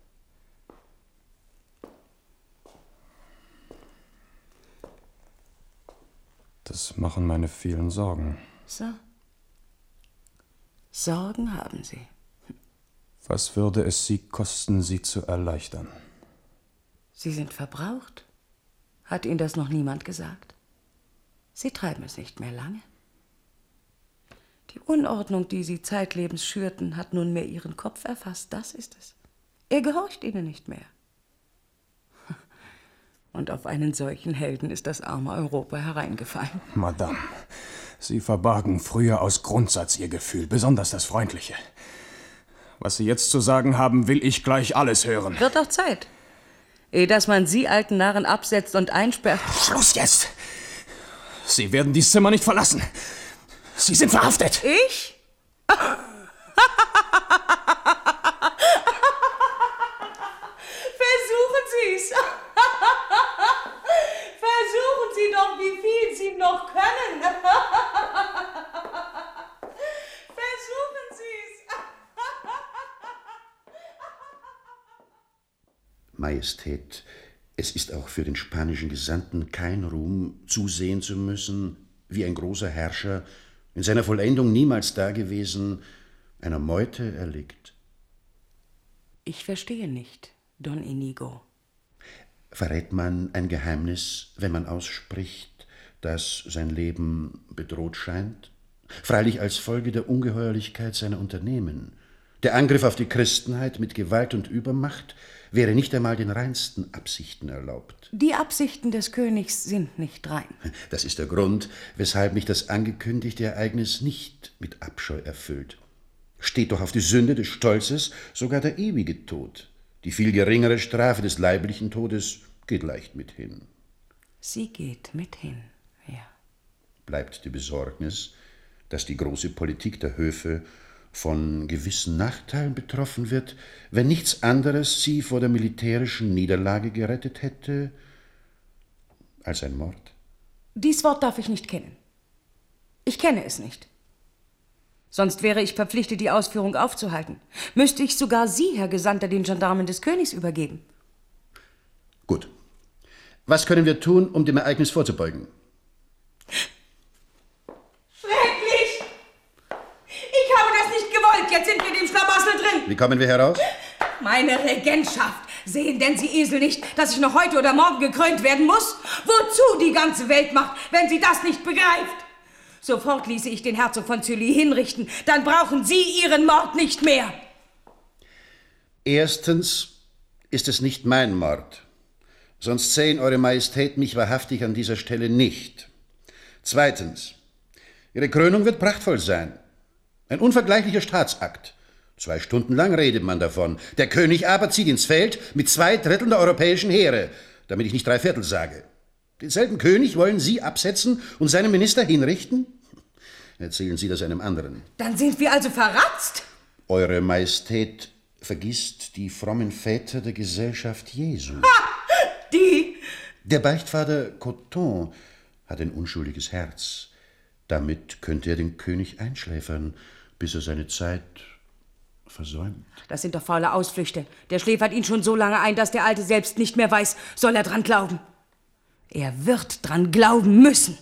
Das machen meine vielen Sorgen. So. Sorgen haben Sie. Was würde es Sie kosten, sie zu erleichtern? Sie sind verbraucht. Hat Ihnen das noch niemand gesagt? Sie treiben es nicht mehr lange. Die Unordnung, die Sie zeitlebens schürten, hat nunmehr Ihren Kopf erfasst. Das ist es. Er gehorcht Ihnen nicht mehr. Und auf einen solchen Helden ist das arme Europa hereingefallen. Madame, Sie verbargen früher aus Grundsatz Ihr Gefühl, besonders das Freundliche. Was Sie jetzt zu sagen haben, will ich gleich alles hören. Wird auch Zeit. Ehe dass man Sie alten Narren absetzt und einsperrt. Schluss jetzt! Sie werden dieses Zimmer nicht verlassen. Sie sind verhaftet. Ich? Versuchen Sie's. Versuchen Sie doch, wie viel Sie noch können. Versuchen Sie's. Majestät, es ist auch für den spanischen Gesandten kein Ruhm, zusehen zu müssen, wie ein großer Herrscher, in seiner Vollendung niemals dagewesen, einer Meute erliegt. Ich verstehe nicht, Don Inigo. Verrät man ein Geheimnis, wenn man ausspricht, dass sein Leben bedroht scheint? Freilich als Folge der Ungeheuerlichkeit seiner Unternehmen. Der Angriff auf die Christenheit mit Gewalt und Übermacht wäre nicht einmal den reinsten Absichten erlaubt. Die Absichten des Königs sind nicht rein. Das ist der Grund, weshalb mich das angekündigte Ereignis nicht mit Abscheu erfüllt. Steht doch auf die Sünde des Stolzes sogar der ewige Tod. Die viel geringere Strafe des leiblichen Todes geht leicht mit hin. Sie geht mit hin, ja. Bleibt die Besorgnis, dass die große Politik der Höfe von gewissen Nachteilen betroffen wird, wenn nichts anderes sie vor der militärischen Niederlage gerettet hätte als ein Mord? Dies Wort darf ich nicht kennen. Ich kenne es nicht. Sonst wäre ich verpflichtet, die Ausführung aufzuhalten. Müsste ich sogar Sie, Herr Gesandter, den Gendarmen des Königs übergeben. Gut. Was können wir tun, um dem Ereignis vorzubeugen? Schrecklich! Ich habe das nicht gewollt. Jetzt sind wir in dem Schlamassel drin. Wie kommen wir heraus? Meine Regentschaft. Sehen denn Sie Esel nicht, dass ich noch heute oder morgen gekrönt werden muss? Wozu die ganze Weltmacht, wenn sie das nicht begreift? Sofort ließe ich den Herzog von Sully hinrichten. Dann brauchen Sie Ihren Mord nicht mehr. Erstens ist es nicht mein Mord. Sonst sähen Eure Majestät mich wahrhaftig an dieser Stelle nicht. Zweitens, Ihre Krönung wird prachtvoll sein. Ein unvergleichlicher Staatsakt. 2 Stunden lang redet man davon. Der König aber zieht ins Feld mit 2/3 der europäischen Heere, damit ich nicht 3/4 sage. Denselben König wollen Sie absetzen und seinen Minister hinrichten? Erzählen Sie das einem anderen. Dann sind wir also verratzt? Eure Majestät vergisst die frommen Väter der Gesellschaft Jesu. Ha! Die? Der Beichtvater Coton hat ein unschuldiges Herz. Damit könnte er den König einschläfern, bis er seine Zeit versäumt. Das sind doch faule Ausflüchte. Der schläfert ihn schon so lange ein, dass der Alte selbst nicht mehr weiß, soll er dran glauben. Er wird dran glauben müssen.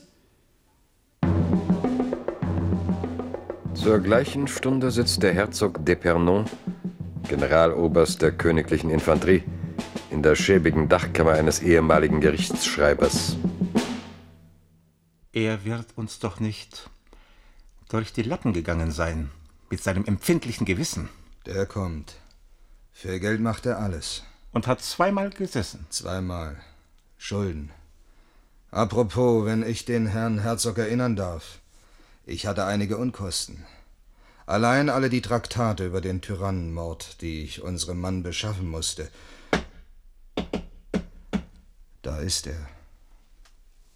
Zur gleichen Stunde sitzt der Herzog d'Epernon, Generaloberst der königlichen Infanterie, in der schäbigen Dachkammer eines ehemaligen Gerichtsschreibers. Er wird uns doch nicht durch die Lappen gegangen sein, mit seinem empfindlichen Gewissen. Der kommt. Für Geld macht er alles. Und hat 2-mal gesessen. 2-mal. Schulden. Apropos, wenn ich den Herrn Herzog erinnern darf. Ich hatte einige Unkosten. Allein alle die Traktate über den Tyrannenmord, die ich unserem Mann beschaffen musste. Da ist er.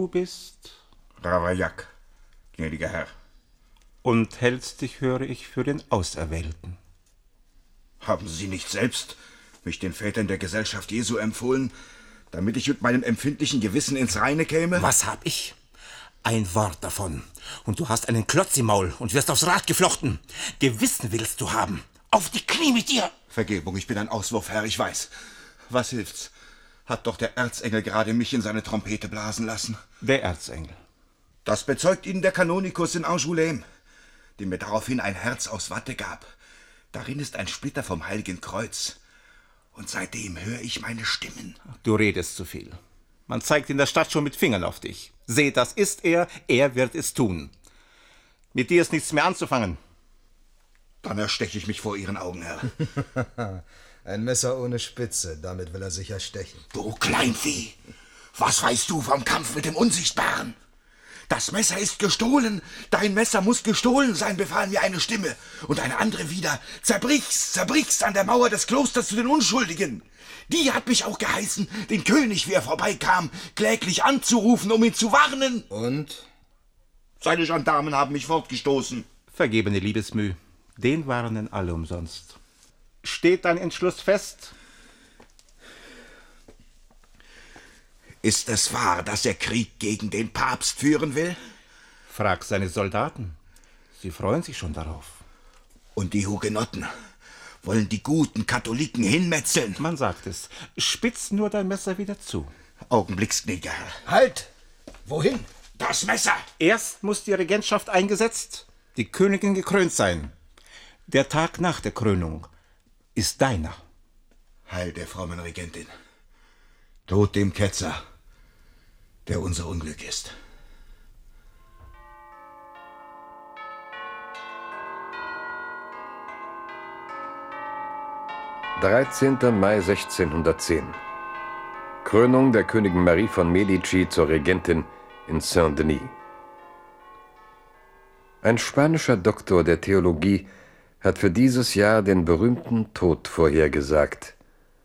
Du bist? Ravaillac, gnädiger Herr. Und hältst dich, höre ich, für den Auserwählten. Haben Sie nicht selbst mich den Vätern der Gesellschaft Jesu empfohlen, damit ich mit meinem empfindlichen Gewissen ins Reine käme? Was hab ich? Ein Wort davon. Und du hast einen Klotz im Maul und wirst aufs Rad geflochten. Gewissen willst du haben. Auf die Knie mit dir! Vergebung, ich bin ein Auswurf, Herr, ich weiß. Was hilft's? Hat doch der Erzengel gerade mich in seine Trompete blasen lassen. Der Erzengel? Das bezeugt Ihnen der Kanonikus in Angoulême, dem mir daraufhin ein Herz aus Watte gab. Darin ist ein Splitter vom Heiligen Kreuz. Und seitdem höre ich meine Stimmen. Du redest zu viel. Man zeigt in der Stadt schon mit Fingern auf dich. Seht, das ist er wird es tun. Mit dir ist nichts mehr anzufangen. Dann ersteche ich mich vor Ihren Augen, Herr. Ein Messer ohne Spitze, damit will er sich erstechen. Du Kleinvieh, was weißt du vom Kampf mit dem Unsichtbaren? Das Messer ist gestohlen, dein Messer muss gestohlen sein, befahl mir eine Stimme. Und eine andere wieder, zerbrich's an der Mauer des Klosters zu den Unschuldigen. Die hat mich auch geheißen, den König, wie er vorbeikam, kläglich anzurufen, um ihn zu warnen. Und? Seine Gendarmen haben mich fortgestoßen. Vergebene Liebesmüh, den warnen alle umsonst. Steht dein Entschluss fest? Ist es wahr, dass er Krieg gegen den Papst führen will? Frag seine Soldaten. Sie freuen sich schon darauf. Und die Hugenotten wollen die guten Katholiken hinmetzeln. Man sagt es. Spitz nur dein Messer wieder zu. Augenblicks, gnädiger Herr. Halt! Wohin? Das Messer! Erst muss die Regentschaft eingesetzt, die Königin gekrönt sein. Der Tag nach der Krönung ist deiner. Heil der frommen Regentin. Tod dem Ketzer, der unser Unglück ist. »13. Mai 1610. Krönung der Königin Marie von Medici zur Regentin in Saint-Denis. Ein spanischer Doktor der Theologie hat für dieses Jahr den berühmten Tod vorhergesagt.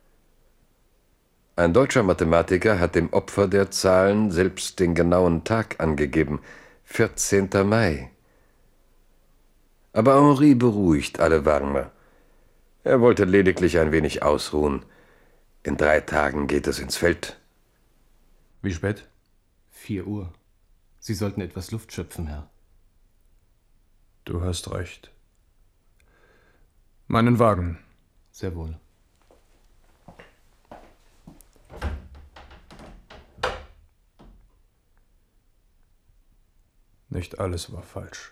Ein deutscher Mathematiker hat dem Opfer der Zahlen selbst den genauen Tag angegeben, 14. Mai. Aber Henri beruhigt alle Warner. Er wollte lediglich ein wenig ausruhen. In 3 Tagen geht es ins Feld. Wie spät? 4 Uhr. Sie sollten etwas Luft schöpfen, Herr. Du hast recht. Meinen Wagen. Sehr wohl. Nicht alles war falsch.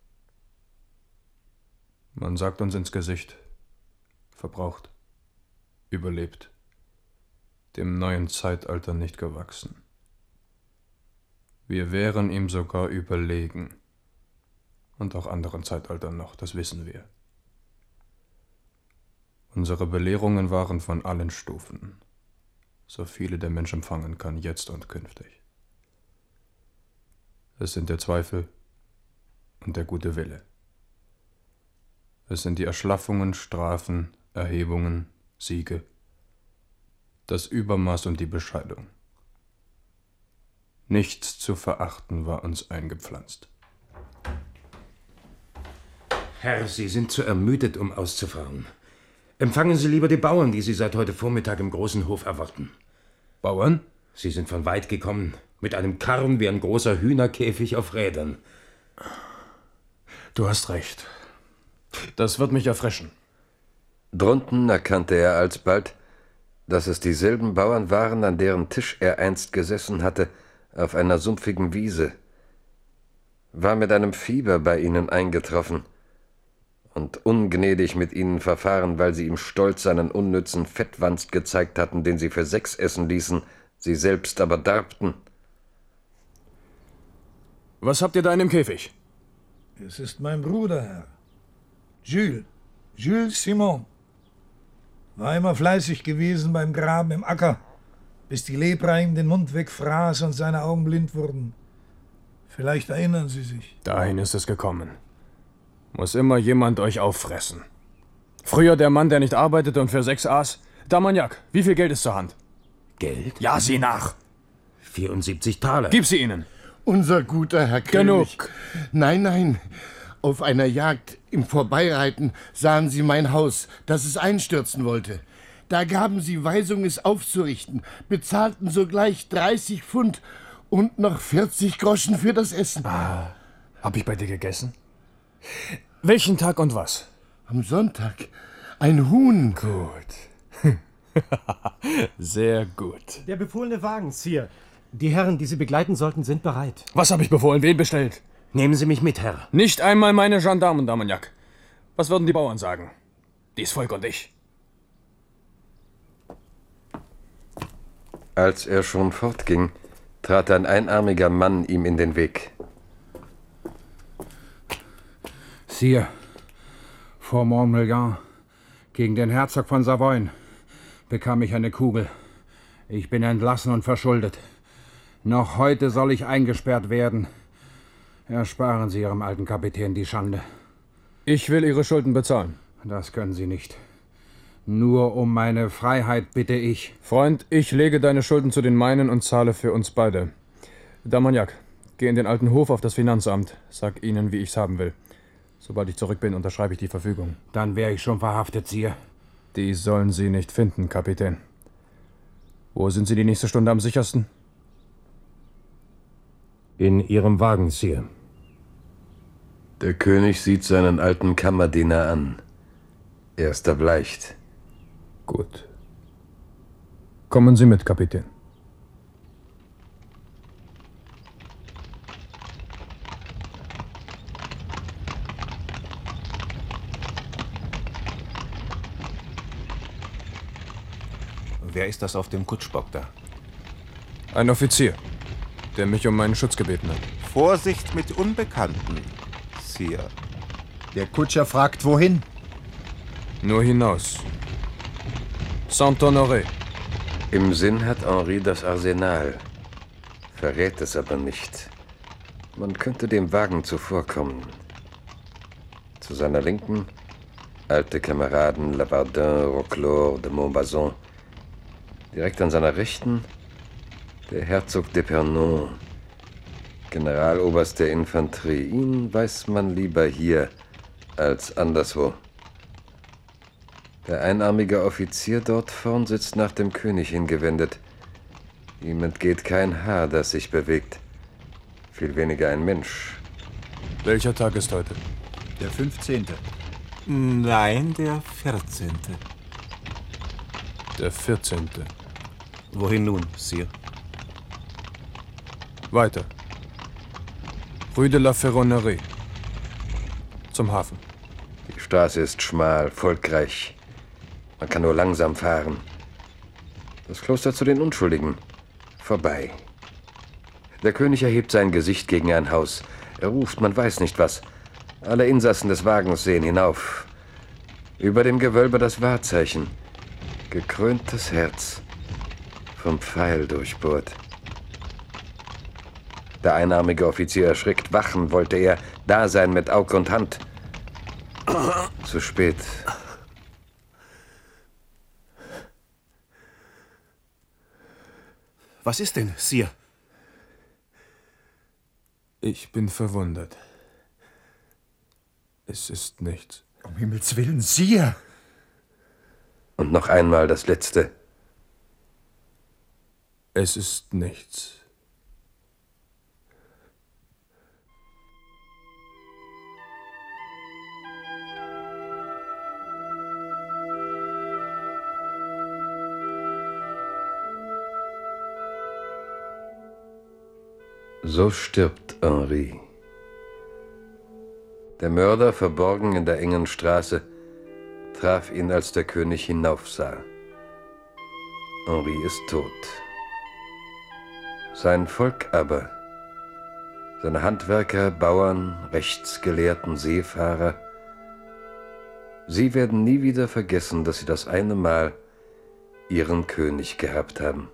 Man sagt uns ins Gesicht, verbraucht, überlebt, dem neuen Zeitalter nicht gewachsen. Wir wären ihm sogar überlegen. Und auch anderen Zeitaltern noch, das wissen wir. Unsere Belehrungen waren von allen Stufen, so viele der Mensch empfangen kann, jetzt und künftig. Es sind der Zweifel und der gute Wille. Es sind die Erschlaffungen, Strafen, Erhebungen, Siege, das Übermaß und die Bescheidung. Nichts zu verachten war uns eingepflanzt. Herr, Sie sind zu ermüdet, um auszufahren. Empfangen Sie lieber die Bauern, die Sie seit heute Vormittag im großen Hof erwarten. Bauern? Sie sind von weit gekommen, mit einem Karren wie ein großer Hühnerkäfig auf Rädern. Du hast recht. Das wird mich erfrischen. Drunten erkannte er alsbald, dass es dieselben Bauern waren, an deren Tisch er einst gesessen hatte, auf einer sumpfigen Wiese. War mit einem Fieber bei ihnen eingetroffen und ungnädig mit ihnen verfahren, weil sie ihm stolz seinen unnützen Fettwanst gezeigt hatten, den sie für 6 essen ließen, sie selbst aber darbten. Was habt ihr da in dem Käfig? Es ist mein Bruder, Herr. Jules Simon. War immer fleißig gewesen beim Graben im Acker, bis die Lepra ihm den Mund wegfraß und seine Augen blind wurden. Vielleicht erinnern Sie sich. Dahin ist es gekommen. Muss immer jemand euch auffressen. Früher der Mann, der nicht arbeitete und für 6 aß. Damagnac, wie viel Geld ist zur Hand? Geld? Ja, sieh nach. 74 Taler. Gib sie ihnen. Unser guter Herr König. Genug. Nein, nein. Auf einer Jagd im Vorbeireiten sahen sie mein Haus, das es einstürzen wollte. Da gaben sie Weisung, es aufzurichten, bezahlten sogleich 30 Pfund und noch 40 Groschen für das Essen. Hab ich bei dir gegessen? Welchen Tag und was? Am Sonntag. Ein Huhn. Gut. Sehr gut. Der befohlene Wagen, Sire. Die Herren, die Sie begleiten sollten, sind bereit. Was habe ich befohlen? Wen bestellt? Nehmen Sie mich mit, Herr. Nicht einmal meine Gendarmen, D'Armagnac. Was würden die Bauern sagen? Dies Volk und ich. Als er schon fortging, trat ein einarmiger Mann ihm in den Weg. Sire, vor Montmelian, gegen den Herzog von Savoyen, bekam ich eine Kugel. Ich bin entlassen und verschuldet. Noch heute soll ich eingesperrt werden. Ersparen Sie Ihrem alten Kapitän die Schande. Ich will Ihre Schulden bezahlen. Das können Sie nicht. Nur um meine Freiheit bitte ich. Freund, ich lege deine Schulden zu den meinen und zahle für uns beide. D'Armagnac, geh in den alten Hof auf das Finanzamt. Sag ihnen, wie ich's haben will. Sobald ich zurück bin, unterschreibe ich die Verfügung. Dann wäre ich schon verhaftet, Sire. Die sollen Sie nicht finden, Kapitän. Wo sind Sie die nächste Stunde am sichersten? In Ihrem Wagen, Sire. Der König sieht seinen alten Kammerdiener an. Er ist erbleicht. Gut. Kommen Sie mit, Kapitän. Wer ist das auf dem Kutschbock da? Ein Offizier, der mich um meinen Schutz gebeten hat. Vorsicht mit Unbekannten, Sire. Der Kutscher fragt, wohin? Nur hinaus. Saint-Honoré. Im Sinn hat Henri das Arsenal, verrät es aber nicht. Man könnte dem Wagen zuvorkommen. Zu seiner Linken alte Kameraden Lavardin, Roclore, de Montbazon. Direkt an seiner Rechten der Herzog d'Epernon, Generaloberst der Infanterie. Ihn weiß man lieber hier als anderswo. Der einarmige Offizier dort vorn sitzt nach dem König hingewendet. Ihm entgeht kein Haar, das sich bewegt. Viel weniger ein Mensch. Welcher Tag ist heute? Der 15. Nein, der 14. Der 14. Wohin nun, Sire? Weiter. Rue de la Ferronnerie. Zum Hafen. Die Straße ist schmal, volkreich. Man kann nur langsam fahren. Das Kloster zu den Unschuldigen. Vorbei. Der König erhebt sein Gesicht gegen ein Haus. Er ruft, man weiß nicht was. Alle Insassen des Wagens sehen hinauf. Über dem Gewölbe das Wahrzeichen. Gekröntes Herz. Vom Pfeil durchbohrt. Der einarmige Offizier erschrickt. Wachen wollte er. Da sein mit Aug und Hand. Zu spät. Was ist denn, Sire? Ich bin verwundert. Es ist nichts. Um Himmels Willen, Sire! Und noch einmal das Letzte. Es ist nichts. So stirbt Henri. Der Mörder, verborgen in der engen Straße, traf ihn, als der König hinaufsah. Henri ist tot. Sein Volk aber, seine Handwerker, Bauern, Rechtsgelehrten, Seefahrer, sie werden nie wieder vergessen, dass sie das eine Mal ihren König gehabt haben.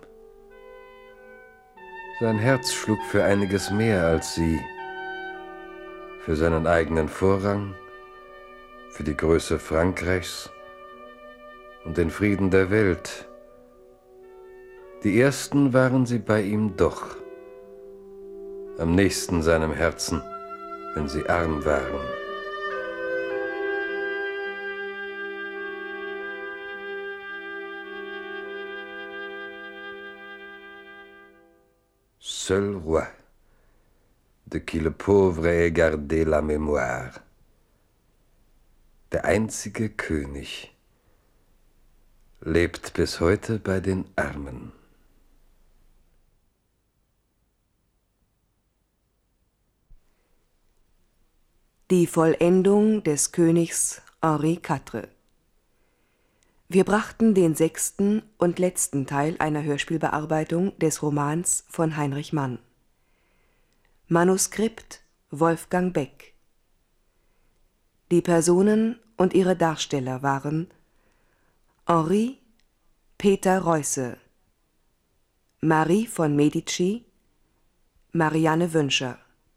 Sein Herz schlug für einiges mehr als sie, für seinen eigenen Vorrang, für die Größe Frankreichs und den Frieden der Welt. Die ersten waren sie bei ihm doch, am nächsten seinem Herzen, wenn sie arm waren. Seul roi, de qui le pauvre ait gardé la mémoire. Der einzige König lebt bis heute bei den Armen. Die Vollendung des Königs Henri IV. Wir brachten den 6. und letzten Teil einer Hörspielbearbeitung des Romans von Heinrich Mann. Manuskript Wolfgang Beck. Die Personen und ihre Darsteller waren Henri Peter Reusse, Marie von Medici Marianne Wünscher,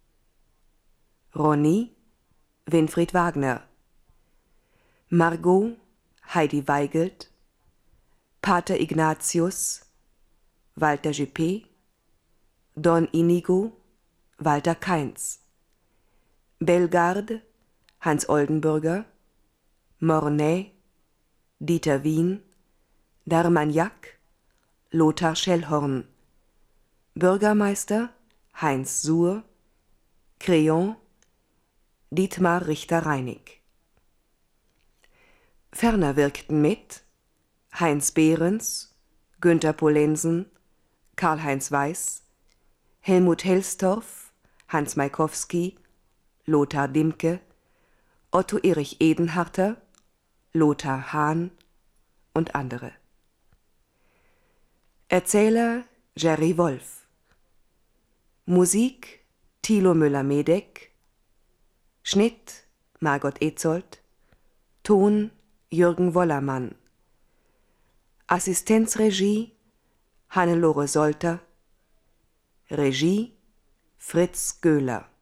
Roni Winfried Wagner, Margot Heidi Weigelt, Pater Ignatius Walter Juppé, Don Inigo Walter Kainz, Bellegarde Hans Oldenburger, Mornay Dieter Wien, d'Armagnac Lothar Schellhorn, Bürgermeister Heinz Suhr, Crayon Dietmar Richter-Reinig. Ferner wirkten mit Heinz Behrens, Günter Polensen, Karl-Heinz Weiß, Helmut Helstorff, Hans Maikowski, Lothar Dimke, Otto Erich Edenharter, Lothar Hahn und andere. Erzähler Jerry Wolf. Musik Thilo Müller-Medeck. Schnitt Margot Etzold. Ton Jürgen Wollermann. Assistenzregie Hannelore Solter. Regie Fritz Göhler.